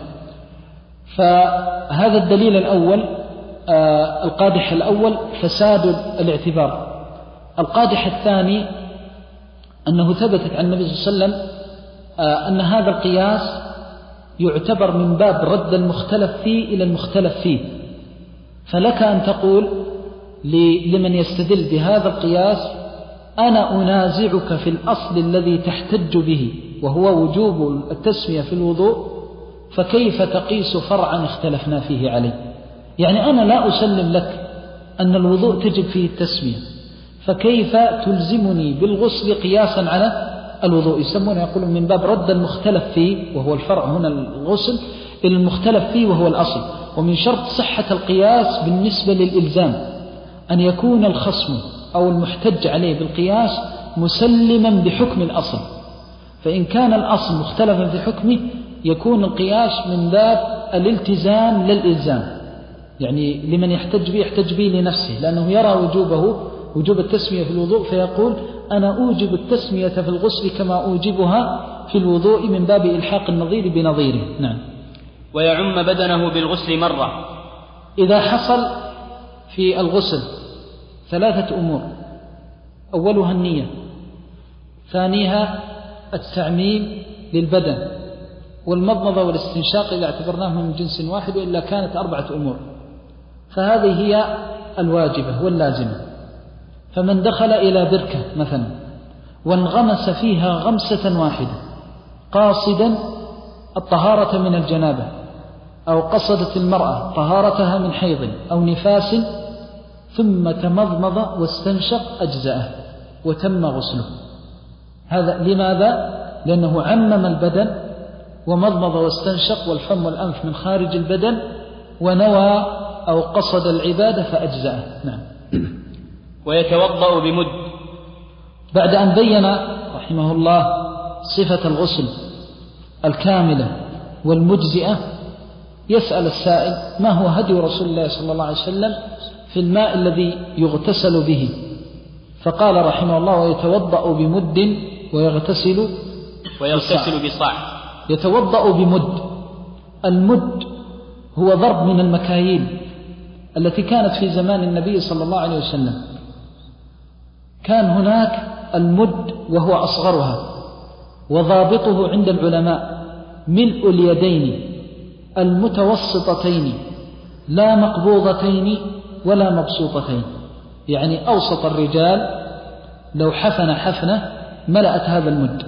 فهذا الدليل الأول آه القادح الأول فساد الاعتبار. القادح الثاني أنه ثبتت عن النبي صلى الله عليه وسلم آه أن هذا القياس يعتبر من باب رد المختلف فيه إلى المختلف فيه. فلك أن تقول لمن يستدل بهذا القياس أنا أنازعك في الأصل الذي تحتج به وهو وجوب التسمية في الوضوء، فكيف تقيس فرعا اختلفنا فيه عليه؟ يعني أنا لا أسلم لك أن الوضوء تجب فيه التسمية، فكيف تلزمني بالغسل قياسا على الوضوء؟ يسمونه يقولون من باب رد المختلف فيه وهو الفرع هنا الغسل إلى المختلف فيه وهو الأصل. ومن شرط صحة القياس بالنسبة للإلزام أن يكون الخصم أو المحتج عليه بالقياس مسلما بحكم الأصل، فإن كان الأصل مختلفا في حكمه يكون القياس من باب الالتزام للإلزام. يعني لمن يحتج به يحتج به لنفسه، لأنه يرى وجوبه وجوب التسمية في الوضوء فيقول أنا أوجب التسمية في الغسل كما أوجبها في الوضوء من باب إلحاق النظير بنظيره. نعم. ويعم بدنه بالغسل مرة. إذا حصل في الغسل ثلاثة أمور: أولها النية، ثانيها التعميم للبدن، والمضمضة والاستنشاق إذا اعتبرناهم من جنس واحد، وإلا كانت أربعة أمور. فهذه هي الواجبة واللازمة. فمن دخل إلى بركة مثلا وانغمس فيها غمسة واحدة قاصدا الطهارة من الجنابة، أو قصدت المرأة طهارتها من حيض أو نفاس ثم تمضمض واستنشق أجزأه وتم غسله. هذا لماذا؟ لأنه عمم البدن ومضمض واستنشق والفم والأنف من خارج البدن ونوى أو قصد العبادة فأجزأه. نعم. ويتوضأ بمد. بعد أن بين رحمه الله صفة الغسل الكاملة والمجزئة يسأل السائل ما هو هدي رسول الله صلى الله عليه وسلم في الماء الذي يغتسل به؟ فقال رحمه الله ويتوضأ بمد ويغتسل ويغتسل بصاع. يتوضأ بمد. المد هو ضرب من المكاييل التي كانت في زمان النبي صلى الله عليه وسلم كان هناك المد وهو أصغرها، وضابطه عند العلماء ملء اليدين المتوسطتين لا مقبوضتين ولا مبسوطتين، يعني أوسط الرجال لو حفن حفنة ملأت هذا المد.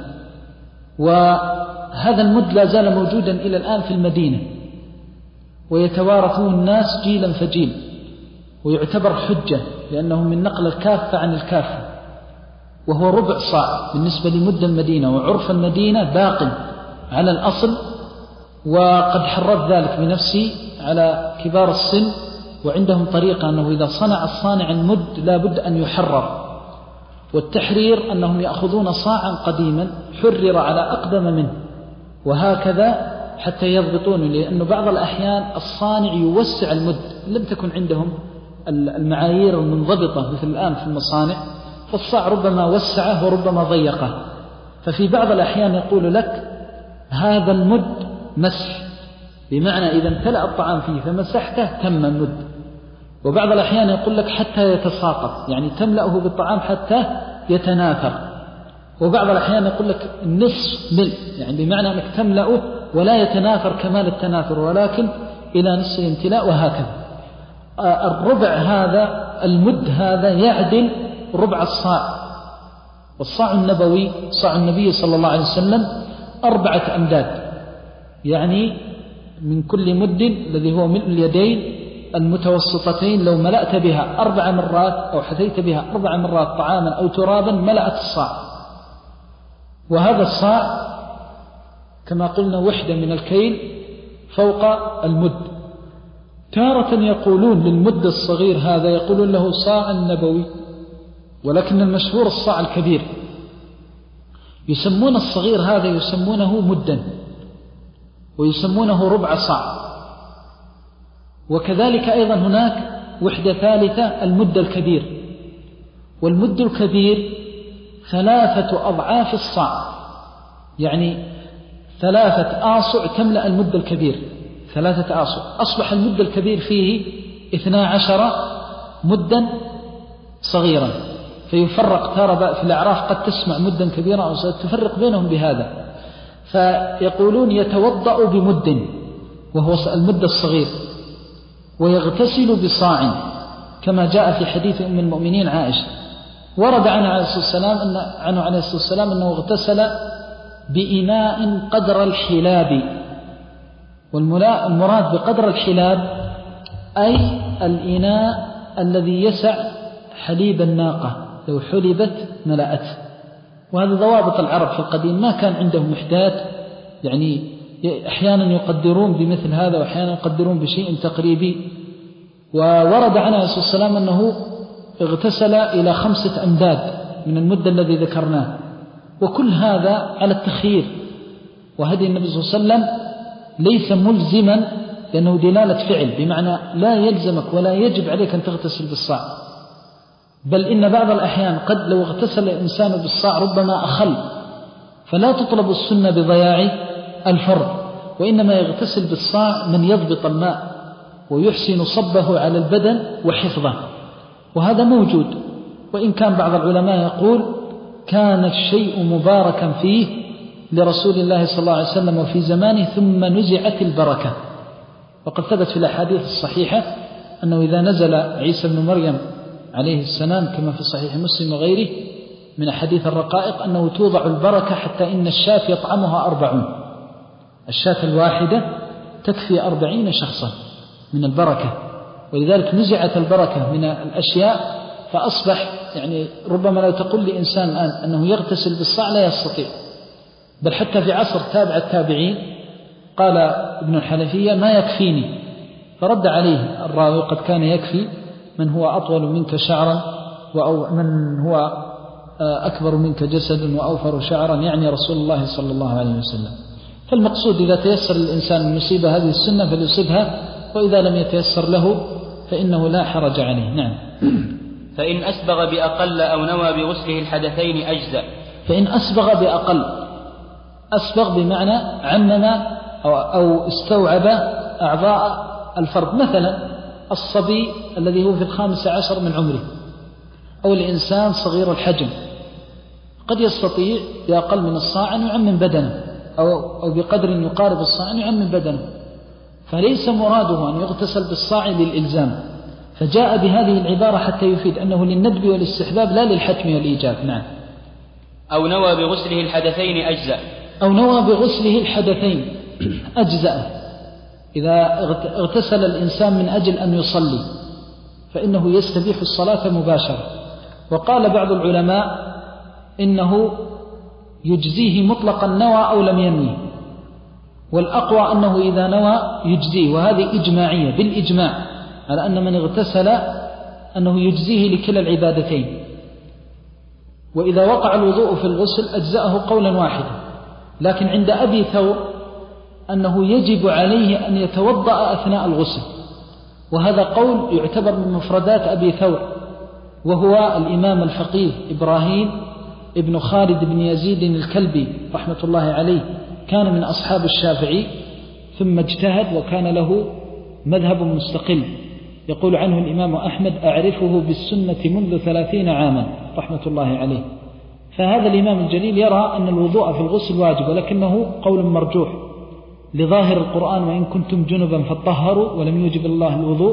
وهذا المد لا زال موجودا إلى الآن في المدينة، ويتوارثه الناس جيلا فجيل، ويعتبر حجة لأنه من نقل الكافة عن الكافة، وهو ربع صاع بالنسبة لمد المدينة، وعرف المدينة باق على الأصل، وقد حررت ذلك بنفسي على كبار السن، وعندهم طريقة أنه إذا صنع الصانع المد لا بد أن يحرر، والتحرير أنهم يأخذون صاعا قديما حرر على أقدم منه، وهكذا حتى يضبطون، لأنه بعض الأحيان الصانع يوسع المد، لم تكن عندهم المعايير المنضبطة مثل الآن في المصانع، فالصاع ربما وسعه وربما ضيقه، ففي بعض الأحيان يقول لك هذا المد مسح، بمعنى إذا امتلأ الطعام فيه فمسحته تم المد. وبعض الأحيان يقول لك حتى يتساقط، يعني تملأه بالطعام حتى يتناثر. وبعض الأحيان يقول لك نصف ملء، يعني بمعنى أنك تملأه ولا يتناثر كمال التناثر، ولكن إلى نصف الامتلاء، وهكذا. الربع هذا المد هذا يعدل ربع الصاع، والصاع النبوي صاع النبي صلى الله عليه وسلم أربعة أمداد، يعني من كل مد الذي هو ملء اليدين المتوسطتين لو ملأت بها أربع مرات أو حثيت بها أربع مرات طعاما أو ترابا ملأت الصاع. وهذا الصاع كما قلنا وحدة من الكيل فوق المد. تارة يقولون للمد الصغير هذا يقولون له صاع النبوي، ولكن المشهور الصاع الكبير. يسمون الصغير هذا يسمونه مدا، ويسمونه ربع صاع. وكذلك أيضا هناك وحدة ثالثة المد الكبير، والمد الكبير ثلاثة أضعاف الصاع، يعني ثلاثة آصع تملأ المد الكبير، ثلاثة آصع. أصبح المد الكبير فيه اثنا عشر مدا صغيرا، فيفرق ترى في الأعراف قد تسمع مدا كبيرا أو تفرق بينهم بهذا. فيقولون يتوضأ بمد وهو المد الصغير، ويغتسل بصاع كما جاء في حديث أم المؤمنين عائشة. ورد عنه عليه الصلاة والسلام أن عنه عليه الصلاة والسلام أنه اغتسل بإناء قدر الحلاب. والمراد بقدر الحلاب أي الإناء الذي يسع حليب الناقة، لو حلبت ملأته. وهذا ضوابط العرب في القديم، ما كان عندهم محدات، يعني أحيانا يقدرون بمثل هذا وأحيانا يقدرون بشيء تقريبي. وورد عنه عليه الصلاة والسلام أنه اغتسل إلى خمسة أمداد من المدة الذي ذكرناه، وكل هذا على التخيير. وهدي النبي صلى الله عليه وسلم ليس ملزما، لأنه دلالة فعل، بمعنى لا يلزمك ولا يجب عليك أن تغتسل بالصاع، بل إن بعض الأحيان قد لو اغتسل الإنسان بالصاع ربما أخل، فلا تطلب السنة بضياع الفرض، وإنما يغتسل بالصاع من يضبط الماء ويحسن صبه على البدن وحفظه، وهذا موجود. وإن كان بعض العلماء يقول كان الشيء مباركا فيه لرسول الله صلى الله عليه وسلم وفي زمانه ثم نزعت البركة. وقد ثبت في الأحاديث الصحيحة أنه إذا نزل عيسى بن مريم عليه السلام كما في صحيح مسلم وغيره من أحاديث الرقائق أنه توضع البركة حتى إن الشاة يطعمها أربعون، الشاة الواحدة تكفي أربعين شخصا من البركة، ولذلك نزعت البركة من الأشياء، فأصبح يعني ربما لو تقول لإنسان الآن أنه يغتسل بالصاع لا يستطيع. بل حتى في عصر تابع التابعين قال ابن الحنفية ما يكفيني، فرد عليه الراوي قد كان يكفي من هو أطول منك شعرا أو من هو أكبر منك جسدا وأوفر شعرا، يعني رسول الله صلى الله عليه وسلم. فالمقصود إذا تيسر الإنسان أن يصيب هذه السنة فليصيبها، وإذا لم يتيسر له فإنه لا حرج عليه. نعم. فإن أسبغ بأقل أو نوى بغسله الحدثين أجزأ. فإن أسبغ بأقل، أسبغ بمعنى عمم أو, أو استوعب أعضاء الفرد. مثلا الصبي الذي هو في الخامس عشر من عمره أو الإنسان صغير الحجم قد يستطيع بأقل من الصاع أن يعمم بدنه أو بقدر يقارب الصاع أن يعمم بدنه، فليس مراده أن يغتسل بالصاع للإلزام، فجاء بهذه العبارة حتى يفيد أنه للندب والاستحباب لا للحتم والإيجاب. نعم. أو نوى بغسله الحدثين أجزأ أو نوى بغسله الحدثين أجزأ. إذا اغتسل الإنسان من أجل أن يصلي فإنه يستبيح الصلاة مباشرة. وقال بعض العلماء إنه يجزيه مطلقا نوى أو لم ينوي، والأقوى أنه إذا نوى يجزيه، وهذه إجماعية بالإجماع على أن من اغتسل أنه يجزيه لكلا العبادتين. وإذا وقع الوضوء في الغسل أجزأه قولا واحدا، لكن عند أبي ثور أنه يجب عليه أن يتوضأ أثناء الغسل، وهذا قول يعتبر من مفردات أبي ثور، وهو الإمام الفقيه إبراهيم ابن خالد بن يزيد الكلبي رحمة الله عليه، كان من أصحاب الشافعي ثم اجتهد وكان له مذهب مستقل. يقول عنه الإمام أحمد: أعرفه بالسنة منذ ثلاثين عاما رحمة الله عليه. فهذا الإمام الجليل يرى أن الوضوء في الغسل واجب، ولكنه قول مرجوح لظاهر القرآن: وإن كنتم جنبا فطهروا، ولم يوجب الله الوضوء.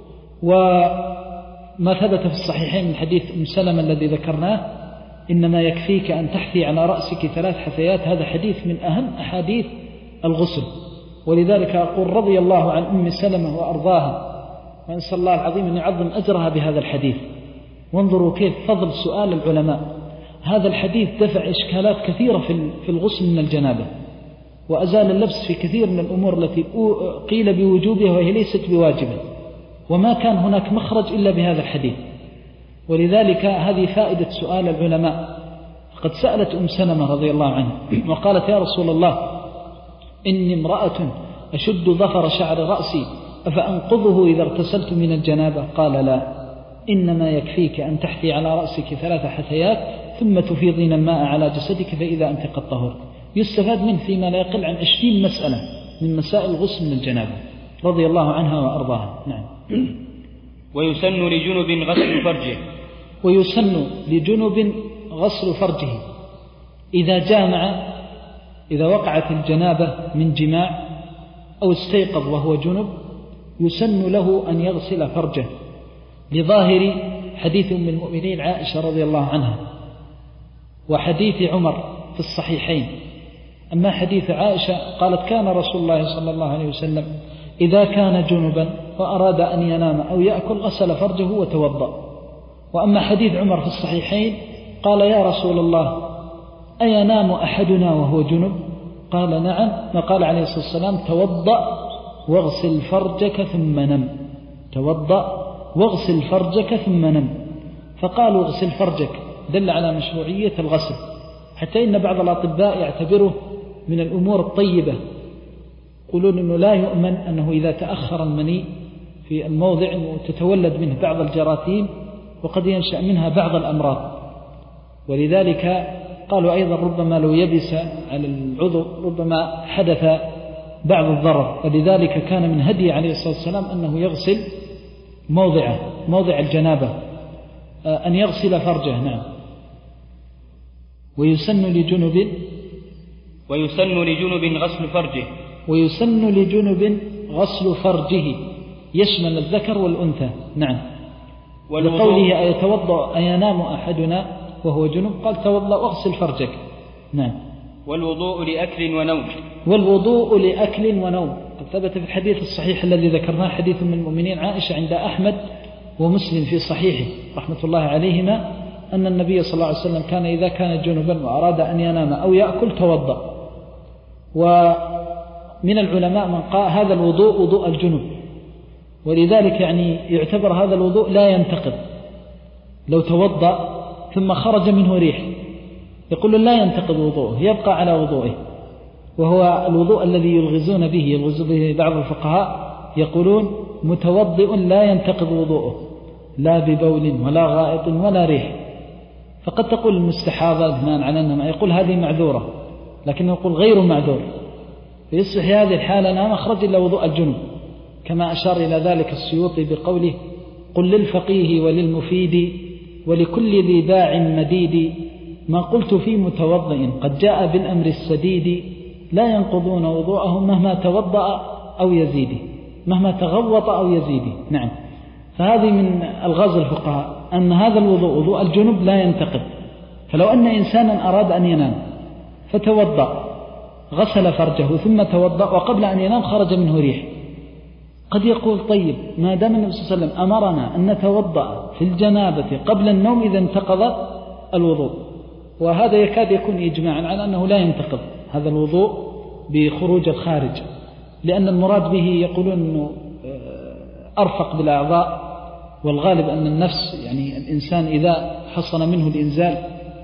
وما ثبت في الصحيحين من حديث أم سلمة الذي ذكرناه: إنما يكفيك أن تحثي على رأسك ثلاث حثيات، هذا حديث من أهم أحاديث الغسل. ولذلك أقول رضي الله عن أم سلمة وأرضاها، وأنسأل الله العظيم أن يعظم أجرها بهذا الحديث. وانظروا كيف فضل سؤال العلماء. هذا الحديث دفع إشكالات كثيرة في الغسل من الجنابة، وأزال اللبس في كثير من الأمور التي قيل بوجوبها وهي ليست بواجبة، وما كان هناك مخرج إلا بهذا الحديث. ولذلك هذه فائدة سؤال العلماء. فقد سألت أم سلمة رضي الله عنها وقالت: يا رسول الله، إني امرأة أشد ظفر شعر رأسي أفأنقضه إذا اغتسلت من الجنابة؟ قال: لا، إنما يكفيك أن تحثي على رأسك ثلاث حثيات ثم تفيضين الماء على جسدك فإذا أنت قد طهرت. يستفاد منه فيما لا يقل عن عشرين مسألة من مسائل الغسل من الجنابة رضي الله عنها وأرضاها. نعم. ويسن لجنب غسل فرجه ويسن لجنب غسل فرجه إذا جامع، إذا وقعت الجنابة من جماع أو استيقظ وهو جنب، يسن له أن يغسل فرجه لظاهر حديث أم المؤمنين عائشة رضي الله عنها وحديث عمر في الصحيحين. أما حديث عائشة قالت: كان رسول الله صلى الله عليه وسلم إذا كان جنبا وأراد أن ينام أو يأكل غسل فرجه وتوضأ. وأما حديث عمر في الصحيحين قال: يا رسول الله، أينام أحدنا وهو جنب؟ قال: نعم. وقال عليه الصلاة والسلام: توضأ واغسل فرجك ثم نم. توضأ واغسل فرجك ثم نم. فقالوا: اغسل فرجك، دل على مشروعية الغسل، حتى إن بعض الأطباء يعتبره من الأمور الطيبة، يقولون أنه لا يؤمن أنه إذا تأخر المني في الموضع أنه تتولد منه بعض الجراثيم وقد ينشأ منها بعض الأمراض. ولذلك قالوا أيضا ربما لو يبس على العضو ربما حدث بعض الضرر، ولذلك كان من هدي عليه الصلاة والسلام أنه يغسل موضعه موضع الجنابة، أن يغسل فرجه. نعم. ويسن لجنب ويسن لجنب غسل فرجه ويسن لجنب غسل فرجه يشمل الذكر والأنثى. نعم. ولقوله: أيتوضأ أينام أحدنا وهو جنب؟ قال: توضأ واغسل فرجك. نعم. والوضوء لأكل ونوم والوضوء لأكل ونوم قد ثبت في الحديث الصحيح الذي ذكرناه، حديث من المؤمنين عائشة عند أحمد ومسلم في صحيحه رحمة الله عليهما، أن النبي صلى الله عليه وسلم كان إذا كان جنبا وأراد أن ينام أو يأكل توضأ. ومن العلماء من قال هذا الوضوء وضوء الجنب، ولذلك يعني يعتبر هذا الوضوء لا ينتقض. لو توضأ ثم خرج منه ريح يقول لا ينتقض وضوءه، يبقى على وضوءه، وهو الوضوء الذي يلغزون به يلغز به بعض الفقهاء، يقولون متوضئ لا ينتقض وضوءه لا ببول ولا غائط ولا ريح. فقد تقول المستحاضة بناء على أنها يقول هذه معذورة، لكنه يقول غير معذور، فيصبح هذه الحالة لا مخرج إلا وضوء الجنب، كما أشار إلى ذلك السيوطي بقوله: قل للفقيه وللمفيد ولكل ذي باع مديد ما قلت في متوضئ قد جاء بالأمر السديد لا ينقضون وضوءهم مهما توضأ أو يزيد مهما تغوط أو يزيد. نعم، فهذه من ألغاز الفقهاء أن هذا الوضوء وضوء الجنب لا ينتقض. فلو أن إنسانا أراد أن ينام فتوضأ غسل فرجه ثم توضأ وقبل أن ينام خرج منه ريح، قد يقول: طيب ما دام النبي صلى الله عليه وسلم أمرنا أن نتوضأ في الجنابة قبل النوم إذا انتقض الوضوء، وهذا يكاد يكون إجماعا على أنه لا ينتقض هذا الوضوء بخروج الخارج، لأن المراد به يقولون أنه أرفق بالأعضاء، والغالب أن النفس يعني الإنسان إذا حصل منه الإنزال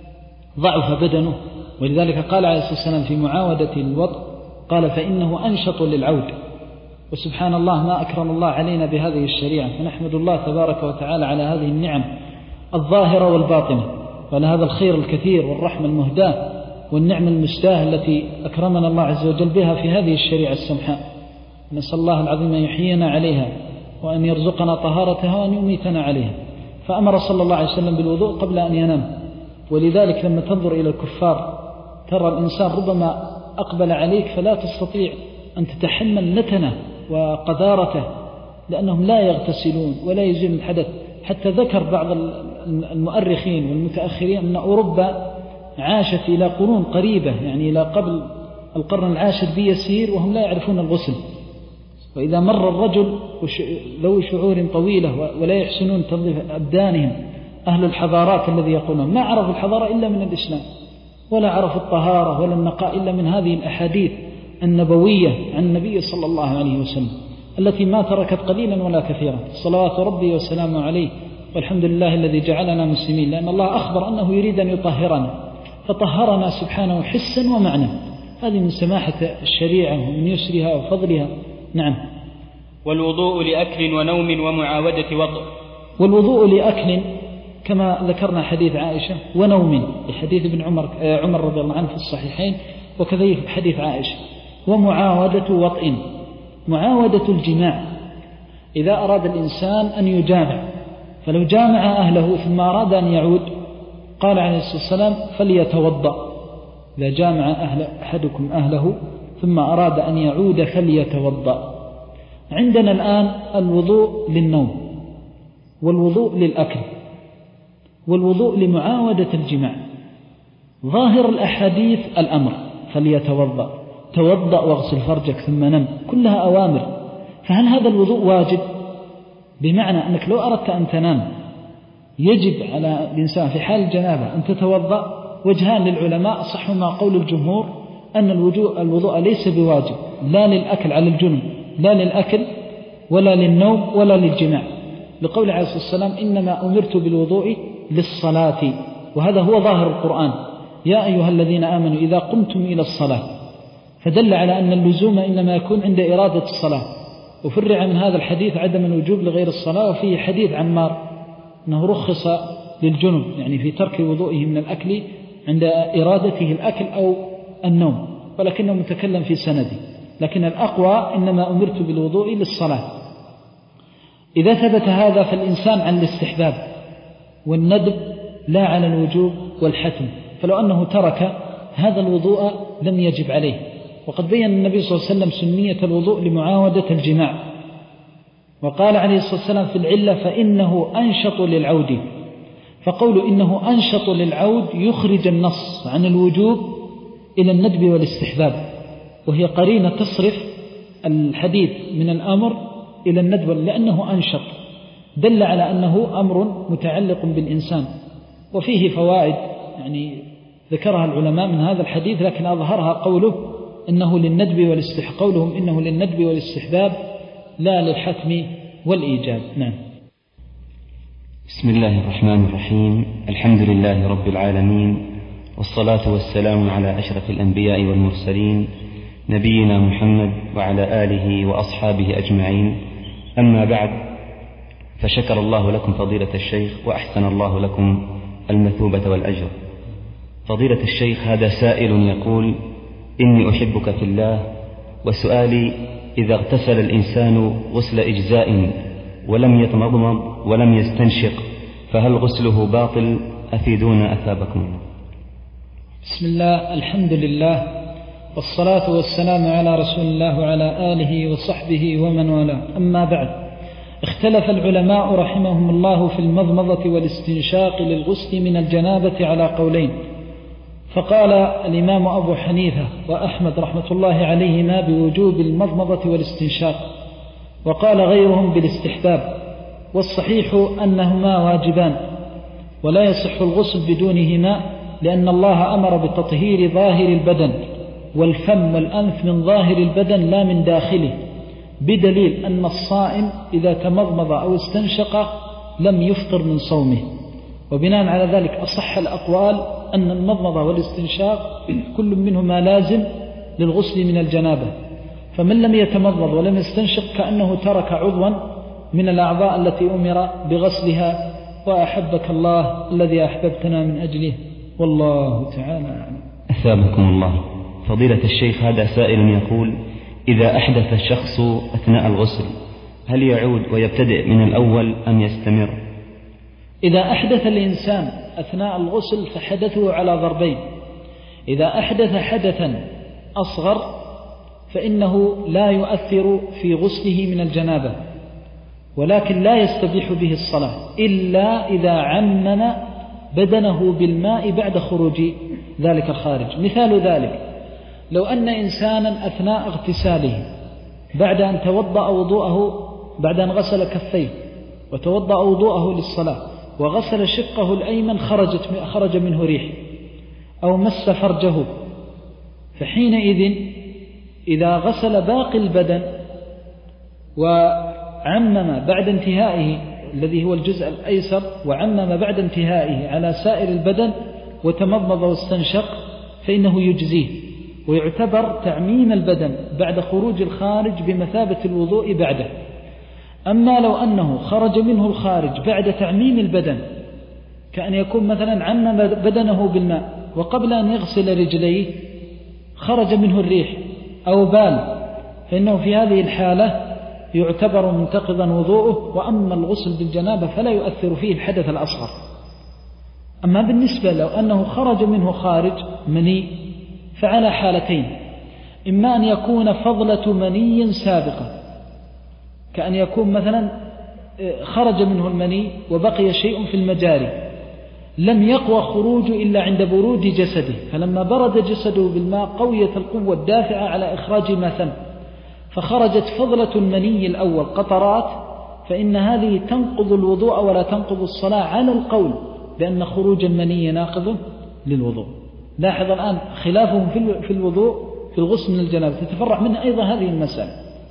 ضعف بدنه، ولذلك قال عليه الصلاة والسلام في معاودة الوضع قال: فإنه أنشط للعود. وسبحان الله ما أكرم الله علينا بهذه الشريعة، فنحمد الله تبارك وتعالى على هذه النعم الظاهرة والباطنة، وعلى هذا الخير الكثير والرحمة المهداة والنعمة المستاهة التي أكرمنا الله عز وجل بها في هذه الشريعة السمحاء. نسأل الله العظيم أن يحيينا عليها وأن يرزقنا طهارتها وأن يميتنا عليها. فأمر صلى الله عليه وسلم بالوضوء قبل أن ينام، ولذلك لما تنظر إلى الكفار ترى الإنسان ربما أقبل عليك فلا تستطيع أن تتحمل نتنه وقذارته، لأنهم لا يغتسلون ولا يزيلون الحدث. حتى ذكر بعض المؤرخين والمتأخرين أن أوروبا عاشت إلى قرون قريبة، يعني إلى قبل القرن العاشر بيسير وهم لا يعرفون الغسل، وإذا مر الرجل ذو شعور طويلة ولا يحسنون تنظيف أبدانهم، أهل الحضارات الذي يقولون ما عرفوا الحضارة إلا من الإسلام، ولا عرفوا الطهارة ولا النقاء إلا من هذه الأحاديث النبوية عن النبي صلى الله عليه وسلم التي ما تركت قليلا ولا كثيرا، صلوات ربي وسلامه عليه. والحمد لله الذي جعلنا مسلمين، لأن الله أخبر أنه يريد أن يطهرنا فطهرنا سبحانه حسا ومعنى. هذه من سماحة الشريعة ومن يسرها وفضلها. نعم. والوضوء لأكل ونوم ومعاودة وضع. والوضوء لأكل كما ذكرنا حديث عائشة، ونوم لحديث ابن عمر عمر رضي الله عنه في الصحيحين، وكذلك حديث عائشة. ومعاودة وطئ، معاودة الجماع، إذا أراد الإنسان أن يجامع، فلو جامع أهله ثم أراد أن يعود قال عليه الصلاة والسلام: فليتوضأ. إذا جامع أهل أحدكم أهله ثم أراد أن يعود فليتوضأ. عندنا الآن الوضوء للنوم، والوضوء للأكل، والوضوء لمعاودة الجماع. ظاهر الأحاديث الأمر: فليتوضأ، توضأ واغسل فرجك ثم نم، كلها أوامر. فهل هذا الوضوء واجب؟ بمعنى أنك لو أردت أن تنام يجب على الإنسان في حال الجنابة أن تتوضأ. وجهان للعلماء، أصحهما قول الجمهور أن الوضوء ليس بواجب، لا للأكل على الجنب، لا للأكل ولا للنوم ولا للجماع، لقول عليه الصلاة والسلام: إنما أمرت بالوضوء للصلاة. وهذا هو ظاهر القرآن: يا أيها الذين آمنوا إذا قمتم إلى الصلاة. فدل على أن اللزوم إنما يكون عند إرادة الصلاة. وفرع من هذا الحديث عدم الوجوب لغير الصلاة. وفيه حديث عمار أنه رخص للجنب، يعني في ترك وضوئه من الأكل عند إرادته الأكل أو النوم، ولكنه متكلم في سندي، لكن الأقوى إنما أمرت بالوضوء للصلاة. إذا ثبت هذا فالإنسان عن الاستحباب والندب لا على الوجوب والحتم، فلو أنه ترك هذا الوضوء لم يجب عليه. وقد بين النبي صلى الله عليه وسلم سنية الوضوء لمعاودة الجماع، وقال عليه الصلاة والسلام في العلة: فإنه أنشط للعود. فقول إنه أنشط للعود يخرج النص عن الوجوب إلى الندب والاستحباب، وهي قرينة تصرف الحديث من الأمر إلى الندب، لأنه أنشط دل على أنه أمر متعلق بالإنسان. وفيه فوائد يعني ذكرها العلماء من هذا الحديث، لكن أظهرها قوله إنه للندب والاستحباب، قولهم إنه للندب والاستحباب لا للحتم والإيجاب. نعم. بسم الله الرحمن الرحيم. الحمد لله رب العالمين، والصلاة والسلام على أشرف الأنبياء والمرسلين نبينا محمد وعلى آله وأصحابه أجمعين. أما بعد، فشكر الله لكم فضيلة الشيخ وأحسن الله لكم المثوبة والأجر. فضيلة الشيخ، هذا سائل يقول: إني أحبك في الله، وسؤالي: إذا اغتسل الإنسان غسل إجزاء ولم يتمضمض ولم يستنشق فهل غسله باطل؟ أفيدونا أثابكم. بسم الله، الحمد لله، والصلاة والسلام على رسول الله وعلى آله وصحبه ومن والاه. أما بعد، اختلف العلماء رحمهم الله في المضمضة والاستنشاق للغسل من الجنابة على قولين، فقال الإمام أبو حنيفة وأحمد رحمة الله عليهما بوجوب المضمضة والاستنشاق، وقال غيرهم بالاستحباب، والصحيح أنهما واجبان ولا يصح الغسل بدونهما، لأن الله أمر بتطهير ظاهر البدن والفم والأنف من ظاهر البدن لا من داخله، بدليل أن الصائم إذا تمضمض أو استنشق لم يفطر من صومه. وبناء على ذلك أصح الأقوال أن المضمضة والاستنشاق كل منهما لازم للغسل من الجنابة، فمن لم يتمضمض ولم يستنشق كأنه ترك عضوا من الأعضاء التي أمر بغسلها، وأحبك الله الذي أحببتنا من أجله، والله تعالى أعلم. أثابكم الله. فضيلة الشيخ، هذا سائل يقول: إذا أحدث الشخص أثناء الغسل هل يعود ويبتدئ من الأول أم يستمر؟ إذا أحدث الإنسان أثناء الغسل فحدثه على ضربين. إذا أحدث حدثا أصغر فإنه لا يؤثر في غسله من الجنابة، ولكن لا يستبيح به الصلاة إلا إذا عمم بدنه بالماء بعد خروج ذلك الخارج. مثال ذلك: لو أن إنسانا أثناء اغتساله بعد أن توضأ وضوءه، بعد أن غسل كفيه وتوضأ وضوءه للصلاة وغسل شقه الأيمن خرجت خرج منه ريح أو مس فرجه، فحينئذ إذا غسل باقي البدن وعمم بعد انتهائه الذي هو الجزء الأيسر، وعمم بعد انتهائه على سائر البدن وتمضمض واستنشق فإنه يجزيه، ويعتبر تعميم البدن بعد خروج الخارج بمثابة الوضوء بعده. أما لو أنه خرج منه الخارج بعد تعميم البدن، كأن يكون مثلا عمم بدنه بالماء وقبل أن يغسل رجليه خرج منه الريح أو بال، فإنه في هذه الحالة يعتبر منتقضا وضوءه. وأما الغسل بالجنابة فلا يؤثر فيه الحدث الأصغر. أما بالنسبة لو أنه خرج منه خارج مني فعلى حالتين: إما أن يكون فضلة مني سابقة، كأن يكون مثلا خرج منه المني وبقي شيء في المجاري لم يقوى خروج إلا عند برود جسده، فلما برد جسده بالماء قويت القوة الدافعة على إخراج ما ثم، فخرجت فضلة المني الأول قطرات، فإن هذه تنقض الوضوء ولا تنقض الصلاة على القول بأن خروج المني ناقض للوضوء. لاحظ الآن خلافهم في الوضوء في الغسل من الجنابة تتفرع منه أيضا هذه المسألة.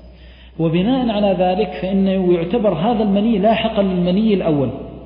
وبناء على ذلك فإنه يعتبر هذا المني لاحقا للمني الأول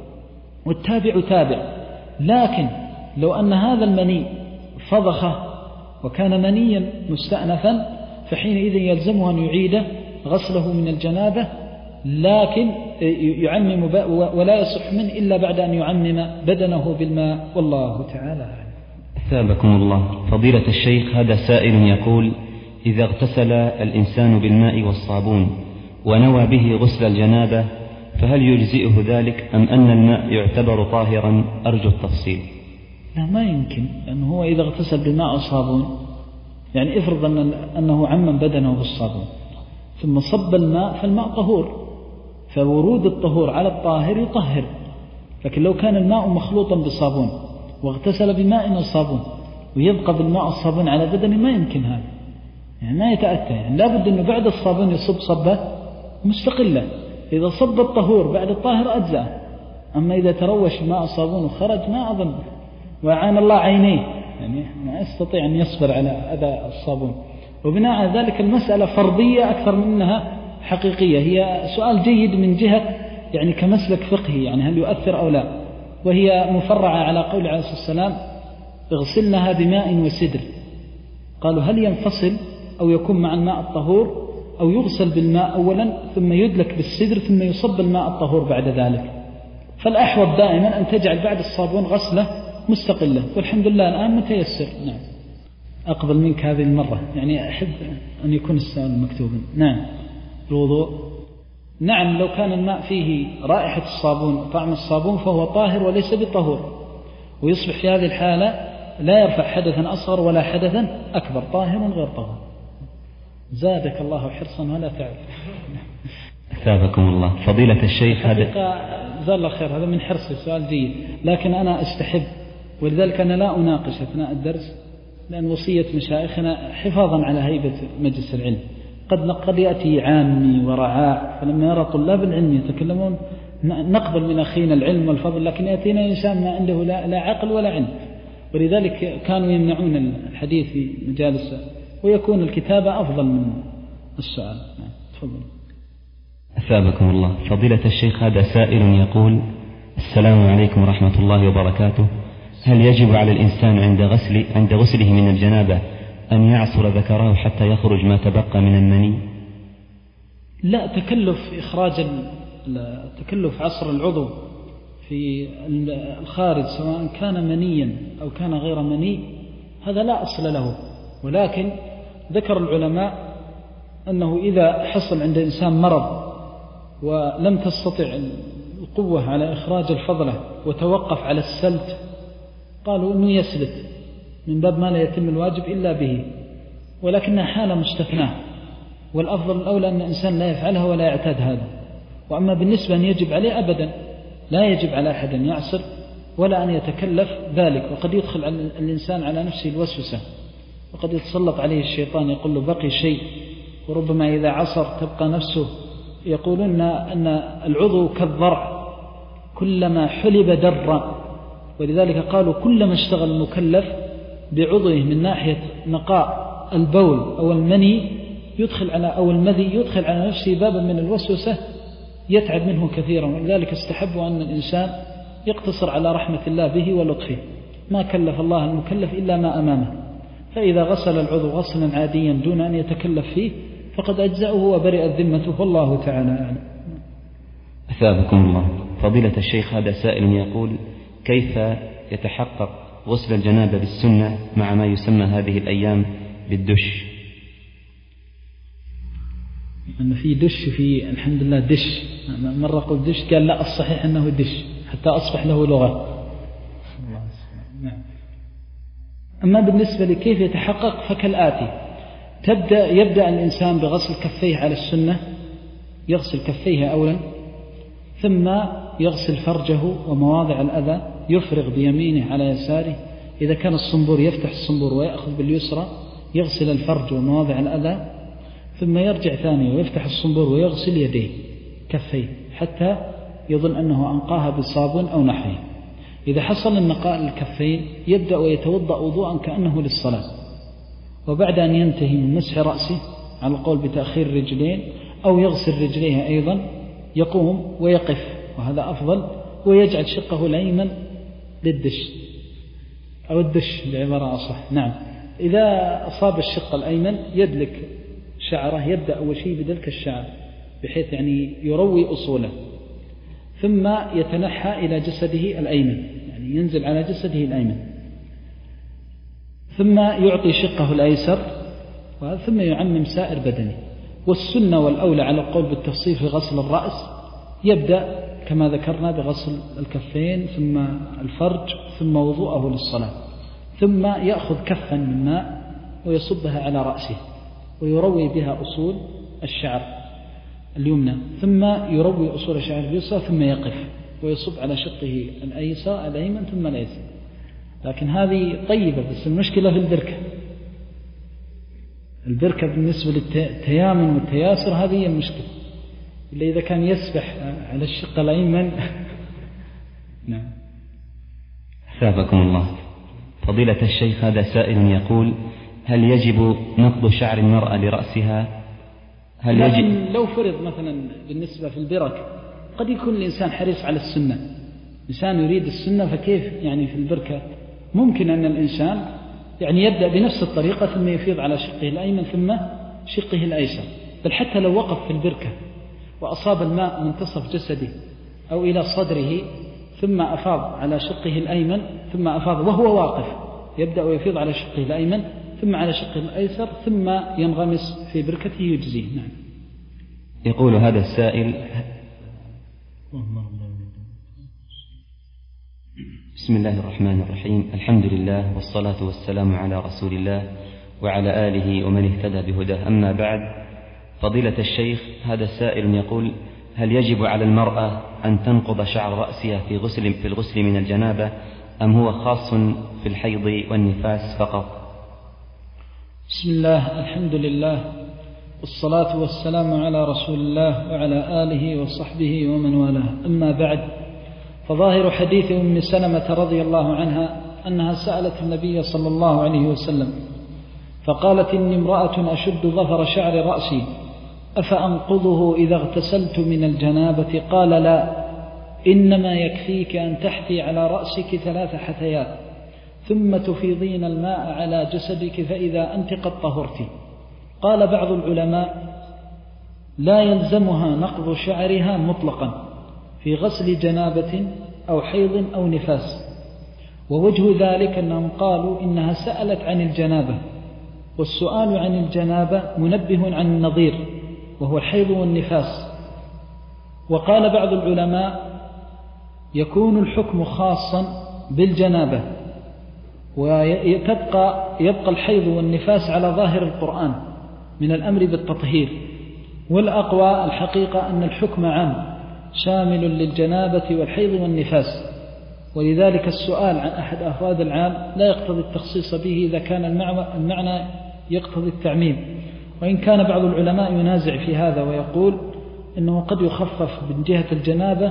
والتابع تابع. لكن لو أن هذا المني فضخه وكان منيا مستأنفا فحينئذ يلزمه أن يعيد غسله من الجنابة، لكن يعمم ولا يصح منه إلا بعد أن يعمم بدنه بالماء، والله تعالى أعلم. أثابكم الله. فضيلة الشيخ، هذا سائل يقول: إذا اغتسل الإنسان بالماء والصابون ونوى به غسل الجنابة فهل يجزئه ذلك أم أن الماء يعتبر طاهرا؟ أرجو التفصيل. لا، ما يمكن، لأنه هو إذا اغتسل بالماء والصابون، يعني افرض أن أنه عمم بدنه بالصابون ثم صب الماء، فالماء طهور، فورود الطهور على الطاهر يطهر. لكن لو كان الماء مخلوطا بالصابون واغتسل بماء وصابون ويبقى بالماء والصابون على بدنه ما يمكن هذا، يعني ما يتأتى، يعني لابد أنه بعد الصابون يصب صبة مستقلة. إذا صب الطهور بعد الطاهر أجزأ، أما إذا تروش ماء الصابون وخرج ما أظن، وعان الله عينيه، يعني ما يستطيع أن يصبر على أذى الصابون. وبناء على ذلك المسألة فرضية أكثر منها حقيقية. هي سؤال جيد من جهة يعني كمسلك فقهي، يعني هل يؤثر أو لا، وهي مفرعة على قول عليه الصلاة والسلام: اغسلنها بماء وسدر. قالوا هل ينفصل أو يكون مع الماء الطهور، أو يغسل بالماء أولا ثم يدلك بالسدر ثم يصب الماء الطهور بعد ذلك؟ فالأحوط دائما أن تجعل بعد الصابون غسلة مستقلة، والحمد لله الآن متيسر. نعم. أقبل منك هذه المرة، يعني أحب أن يكون السؤال مكتوبا. نعم. الوضوء، نعم، لو كان الماء فيه رائحة الصابون وطعم الصابون فهو طاهر وليس بطهور، ويصبح في هذه الحالة لا يرفع حدثا أصغر ولا حدثا أكبر، طاهر غير طهور. زادك الله حرصا ولا تعرف. أثابكم الله. فضيلة الشيخ، هذا جزاه الله خير، هذا من حرصي، سؤال جيد، لكن أنا أستحب، ولذلك أنا لا أناقش أثناء الدرس، لأن وصية مشايخنا حفاظا على هيبة مجلس العلم. قد قد يأتي عامي ورعاع، فلما يرى طلاب العلم يتكلمون نقبل من أخينا العلم والفضل، لكن يأتينا إنسان ما عنده لا, لا عقل ولا علم، ولذلك كانوا يمنعون الحديث في مجالس، ويكون الكتابة أفضل من السؤال. تفضل. أثابكم الله. فضيلة الشيخ، هذا سائل يقول: السلام عليكم ورحمة الله وبركاته، هل يجب على الإنسان عند غسل عند غسله من الجنابة أن يعصر ذكره حتى يخرج ما تبقى من المني؟ لا، تكلف إخراج تكلف عصر العضو في الخارج سواء كان منيا أو كان غير مني، هذا لا أصل له، ولكن ذكر العلماء أنه إذا حصل عند إنسان مرض ولم تستطع القوة على إخراج الفضلة وتوقف على السلت، قالوا أنه يسلت من باب ما لا يتم الواجب إلا به، ولكنها حالة مستثناة، والأفضل الأولى أن الإنسان لا يفعلها ولا يعتاد هذا. وأما بالنسبة أن يجب عليه، أبدا لا يجب على أحد أن يعصر ولا أن يتكلف ذلك، وقد يدخل الإنسان على نفسه الوسوسة، وقد يتسلط عليه الشيطان يقول له بقي شيء، وربما إذا عصر تبقى نفسه. يقولون أن العضو كالضرع كلما حلب در، ولذلك قالوا كلما اشتغل المكلف بعضوه من ناحية نقاء البول أو المني يدخل على أو المذي يدخل على نفسه بابا من الوسوسة يتعب منه كثيرا، ولذلك استحبوا أن الإنسان يقتصر على رحمة الله به ولطفه، ما كلف الله المكلف إلا ما أمامه، فإذا غسل العضو غسلا عاديا دون أن يتكلف فيه فقد أجزأه وبرئت ذمته، والله تعالى أعلم. أثابكم الله. فضيلة الشيخ، هذا سائل يقول: كيف يتحقق غسل الجنابة بالسنة مع ما يسمى هذه الأيام بالدش؟ أن في دش، في الحمد لله دش، مرة قلت دش قال لا، الصحيح أنه دش حتى أصبح له لغة. نعم. أما بالنسبة لكيف يتحقق فكالآتي: تبدأ يبدأ الإنسان بغسل كفيه على السنة، يغسل كفيه أولا، ثم يغسل فرجه ومواضع الأذى، يفرغ بيمينه على يساره، إذا كان الصنبور يفتح الصنبور ويأخذ باليسرى، يغسل الفرج ومواضع الأذى، ثم يرجع ثاني ويفتح الصنبور ويغسل يديه كفيه حتى يظن أنه أنقاها بصابون أو نحوه. إذا حصل النقاء الكفين يبدأ ويتوضأ وضوءا كأنه للصلاة، وبعد أن ينتهي من مسح رأسه على القول بتأخير الرجلين أو يغسل رجليه أيضا يقوم ويقف، وهذا أفضل، ويجعل شقه الأيمن للدش أو الدش بعبارة أصح. نعم. إذا أصاب الشق الأيمن يدلك شعره، يبدأ أول شيء بدلك الشعر بحيث يعني يروي أصوله، ثم يتنحى إلى جسده الأيمن، يعني ينزل على جسده الأيمن، ثم يعطي شقه الأيسر، ثم يعمم سائر بدنه. والسنة والأولى على القول بالتفصيل في غسل الرأس يبدأ كما ذكرنا بغسل الكفين ثم الفرج ثم وضوءه للصلاة، ثم يأخذ كفا من ماء ويصبها على رأسه ويروي بها أصول الشعر اليمنى، ثم يروي أصول الشعر اليسرى، ثم يقف ويصب على شقه الأيسر الأيمن ثم الأيسر. لكن هذه طيبة، بس المشكلة في البركة. البركة بالنسبة للتيامن والتياسر هذه هي المشكلة، إلا إذا كان يسبح على الشق الأيمن. نعم. أثابكم الله. فضيلة الشيخ، هذا سائل يقول: هل يجب نقض شعر المرأة لرأسها؟ هل لكن يجب؟ لو فرض مثلا بالنسبة في البرك قد يكون الإنسان حريص على السنة، إنسان يريد السنة، فكيف يعني في البركة ممكن أن الإنسان يعني يبدأ بنفس الطريقة ثم يفيض على شقه الأيمن ثم شقه الأيسر، بل حتى لو وقف في البركة وأصاب الماء منتصف جسده أو إلى صدره ثم أفاض على شقه الأيمن ثم أفاض وهو واقف، يبدأ ويفيض على شقه الأيمن ثم على شقه الأيسر ثم ينغمس في بركته يجزيه. نعم. يقول هذا السائل: بسم الله الرحمن الرحيم، الحمد لله والصلاة والسلام على رسول الله وعلى آله ومن اهتدى بهداه، أما بعد. فضيلة الشيخ، هذا السائل يقول: هل يجب على المرأة أن تنقض شعر رأسها في غسل في الغسل من الجنابة، أم هو خاص في الحيض والنفاس فقط؟ بسم الله، الحمد لله والصلاة والسلام على رسول الله وعلى آله وصحبه ومن والاه، أما بعد. فظاهر حديث أم سلمة رضي الله عنها أنها سألت النبي صلى الله عليه وسلم فقالت: إني امرأة أشد ظفر شعر رأسي أفأنقضه إذا اغتسلت من الجنابة؟ قال: لا، إنما يكفيك أن تحثي على رأسك ثلاث حثيات ثم تفيضين الماء على جسدك فإذا أنت قد طهرت. قال بعض العلماء: لا يلزمها نقض شعرها مطلقا في غسل جنابة أو حيض أو نفاس، ووجه ذلك أنهم قالوا إنها سألت عن الجنابة، والسؤال عن الجنابة منبه عن النظير وهو الحيض والنفاس. وقال بعض العلماء: يكون الحكم خاصا بالجنابة ويبقى يبقى الحيض والنفاس على ظاهر القرآن من الأمر بالتطهير، والأقوى الحقيقة أن الحكم عام شامل للجنابة والحيض والنفاس، ولذلك السؤال عن أحد أفراد العام لا يقتضي التخصيص به إذا كان المعنى يقتضي التعميم. وإن كان بعض العلماء ينازع في هذا ويقول إنه قد يخفف من جهة الجنابة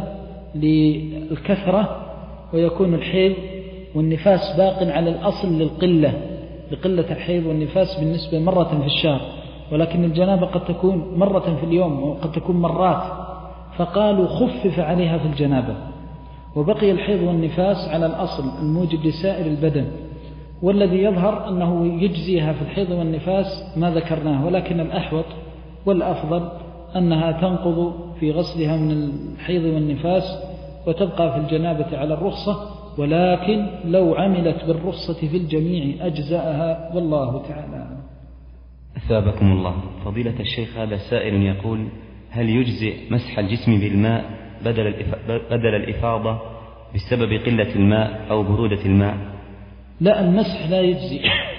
للكثرة ويكون الحيض والنفاس باق على الأصل للقلة لقلة الحيض والنفاس بالنسبة مرة في الشهر، ولكن الجنابة قد تكون مرة في اليوم وقد تكون مرات، فقالوا خفف عليها في الجنابة، وبقي الحيض والنفاس على الأصل الموجب لسائر البدن. والذي يظهر أنه يجزيها في الحيض والنفاس ما ذكرناه، ولكن الأحوط والأفضل أنها تنقض في غسلها من الحيض والنفاس وتبقى في الجنابة على الرخصة، ولكن لو عملت بالرخصة في الجميع أجزاءها، والله تعالى. أثابكم الله. فضيلة الشيخ، هذا سائل يقول: هل يجزئ مسح الجسم بالماء بدل بدل الإفاضة بسبب قلة الماء أو برودة الماء؟ لا، المسح لا يجزئ،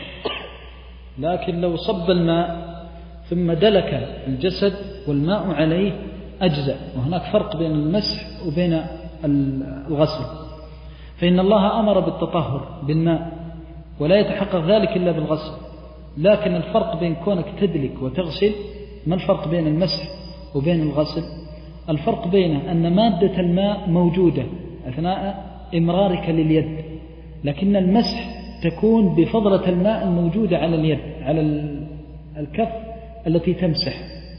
لكن لو صب الماء ثم دلك الجسد والماء عليه أجزأ. وهناك فرق بين المسح وبين الغسل، فإن الله أمر بالتطهر بالماء ولا يتحقق ذلك إلا بالغسل. لكن الفرق بين كونك تدلك وتغسل، ما الفرق بين المسح وبين الغسل؟ الفرق بينه أن مادة الماء موجودة أثناء إمرارك لليد، لكن المسح تكون بفضلة الماء الموجودة على اليد على الكف التي تمسح،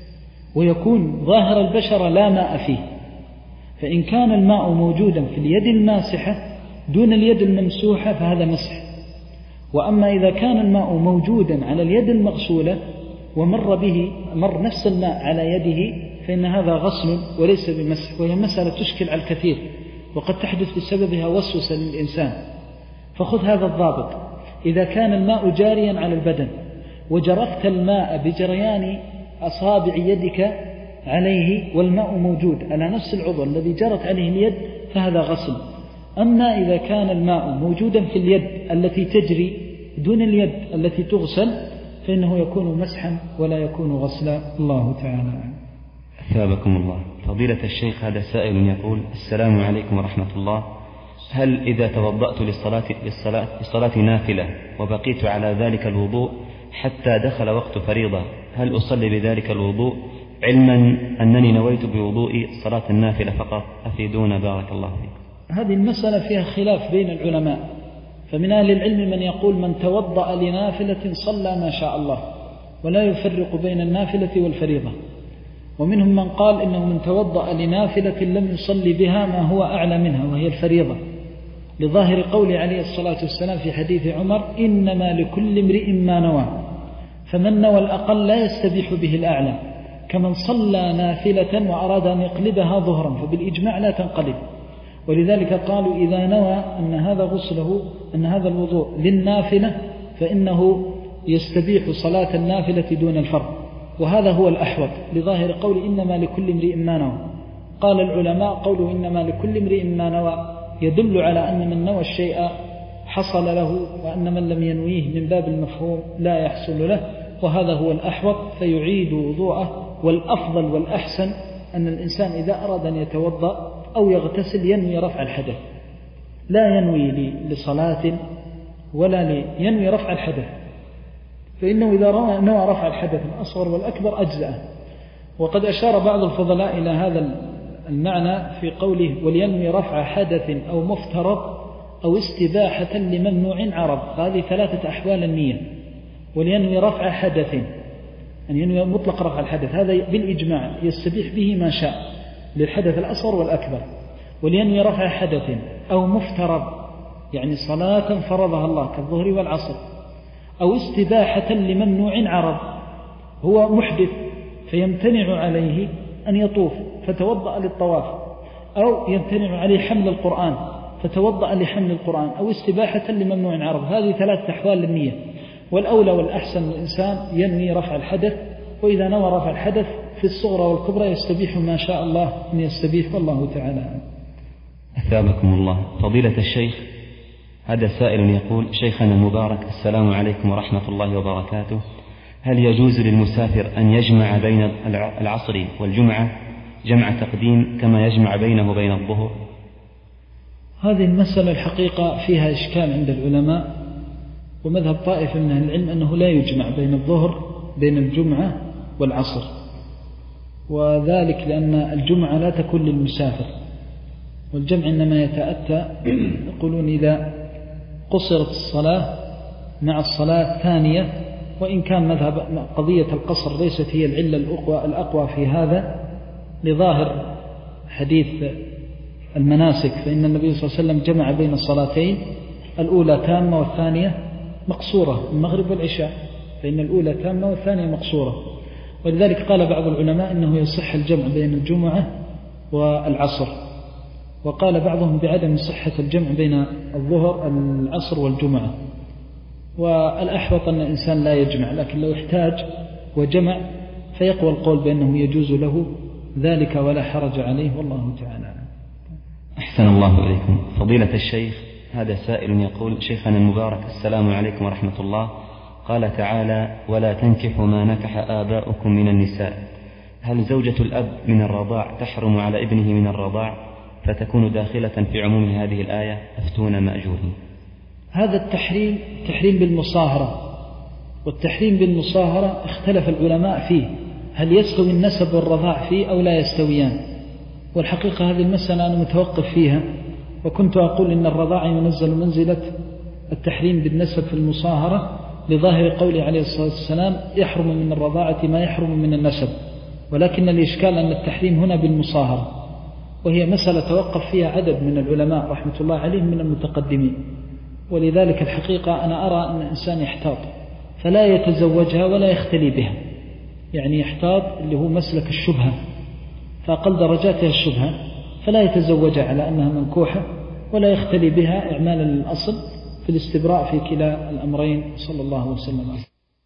ويكون ظاهر البشرة لا ماء فيه. فإن كان الماء موجودا في اليد الماسحة دون اليد الممسوحة فهذا مسح. وأما إذا كان الماء موجودا على اليد المغسولة ومر به مر نفس الماء على يده فإن هذا غسل وليس بمسح، وهي مسألة تشكل على الكثير وقد تحدث بسببها وسوسة للإنسان. فخذ هذا الضابط: إذا كان الماء جاريا على البدن وجرفت الماء بجريان أصابع يدك عليه والماء موجود على نفس العضو الذي جرت عليه اليد فهذا غسل. أما إذا كان الماء موجودا في اليد التي تجري دون اليد التي تغسل فإنه يكون مسحا ولا يكون غسلا. الله تعالى. أثابكم الله. فضيلة الشيخ، هذا سائل يقول: السلام عليكم ورحمة الله، هل إذا توضأت للصلاة, للصلاة, للصلاة نافلة وبقيت على ذلك الوضوء حتى دخل وقت فريضة هل أصلي بذلك الوضوء، علما أنني نويت بوضوء صلاة النافلة فقط؟ أفيدونا بارك الله فيكم. هذه المسألة فيها خلاف بين العلماء، فمن أهل العلم من يقول من توضأ لنافلة صلى ما شاء الله ولا يفرق بين النافلة والفريضة، ومنهم من قال إنه من توضأ لنافلة لم يصلي بها ما هو أعلى منها وهي الفريضة، لظاهر قول عليه الصلاة والسلام في حديث عمر: إنما لكل امرئ ما نوى، فمن نوى الأقل لا يستبيح به الأعلى، كمن صلى نافلة وأراد أن يقلبها ظهرا فبالإجماع لا تنقلب. ولذلك قالوا إذا نوى أن هذا غسله أن هذا الوضوء للنافلة فإنه يستبيح صلاة النافلة دون الفرض، وهذا هو الأحوط لظاهر قول إنما لكل امرئ ما نوى. قال العلماء قوله إنما لكل امرئ ما نوى يدل على أن من نوى الشيء حصل له، وأن من لم ينويه من باب المفهوم لا يحصل له، وهذا هو الأحوط، فيعيد وضوءه. والأفضل والأحسن أن الإنسان إذا أراد أن يتوضأ أو يغتسل ينوي رفع الحدث، لا ينوي لصلاة ولا ينوي رفع الحدث، فإنه إذا نوى رفع الحدث الأصغر والأكبر أجزأه. وقد أشار بعض الفضلاء إلى هذا المعنى في قوله ولينوي رفع حدث أو مفترض أو استباحة لممنوع عرض. هذه ثلاثة أحوال النية. ولينوي رفع حدث، أن ينوي مطلق رفع الحدث، هذا بالإجماع يستبيح به ما شاء للحدث الأصغر والأكبر. ولينوي رفع حدث أو مفترض، يعني صلاة فرضها الله كالظهر والعصر، أو استباحة لممنوع عرض، هو محدث فيمتنع عليه أن يطوف فتوضأ للطواف، أو يمتنع عليه حمل القرآن فتوضأ لحمل القرآن، أو استباحة لممنوع عرض. هذه ثلاث أحوال للنية، والأولى والأحسن الإنسان ينوي رفع الحدث، وإذا نوى رفع الحدث في الصغرى والكبرى يستبيح ما شاء الله أن يستبيح، والله تعالى. أثابكم الله. فضيلة الشيخ، هذا سائل يقول: شيخنا المبارك، السلام عليكم ورحمة الله وبركاته، هل يجوز للمسافر أن يجمع بين العصر والجمعة جمع تقديم كما يجمع بينه وبين الظهر؟ هذه المسألة الحقيقة فيها إشكال عند العلماء، ومذهب طائفة من أهل العلم أنه لا يجمع بين الظهر بين الجمعة والعصر، وذلك لأن الجمعة لا تكون للمسافر، والجمع إنما يتأتى يقولون إذا قصرت الصلاة مع الصلاة الثانية، وإن كان مذهب قضية القصر ليست هي العلة الأقوى, الأقوى في هذا لظاهر حديث المناسك، فإن النبي صلى الله عليه وسلم جمع بين الصلاتين، الأولى تامة والثانية مقصورة، المغرب والعشاء، فإن الأولى تامة والثانية مقصورة. ولذلك قال بعض العلماء أنه يصح الجمع بين الجمعة والعصر، وقال بعضهم بعدم صحة الجمع بين الظهر العصر والجمعة. والأحوط أن الإنسان لا يجمع، لكن لو احتاج وجمع فيقوى القول بأنه يجوز له ذلك ولا حرج عليه، والله تعالى. أحسن الله إليكم. فضيلة الشيخ، هذا سائل يقول: شيخنا المبارك، السلام عليكم ورحمة الله، قال تعالى: ولا تنكحوا ما نكح آباؤكم من النساء، هل زوجة الأب من الرضاع تحرم على ابنه من الرضاع فتكون داخلة في عموم هذه الآية؟ أفتونا مأجورين. هذا التحريم تحريم بالمصاهرة، والتحريم بالمصاهرة اختلف العلماء فيه، هل يستوي النسب والرضاع فيه أو لا يستويان؟ والحقيقة هذه المسألة أنا متوقف فيها، وكنت أقول إن الرضاع ينزل منزلة التحريم بالنسب في المصاهرة لظاهر قوله عليه الصلاة والسلام: يحرم من الرضاعة ما يحرم من النسب، ولكن الإشكال أن التحريم هنا بالمصاهرة، وهي مسألة توقف فيها عدد من العلماء رحمة الله عليهم من المتقدمين. ولذلك الحقيقة أنا أرى أن الإنسان يحتاط فلا يتزوجها ولا يختلي بها، يعني يحتاط اللي هو مسلك الشبهة، فأقل درجاتها الشبهة، فلا يتزوجها على أنها منكوحة ولا يختلي بها إعمالا للأصل في الاستبراء في كلا الأمرين، صلى الله وسلم عليه.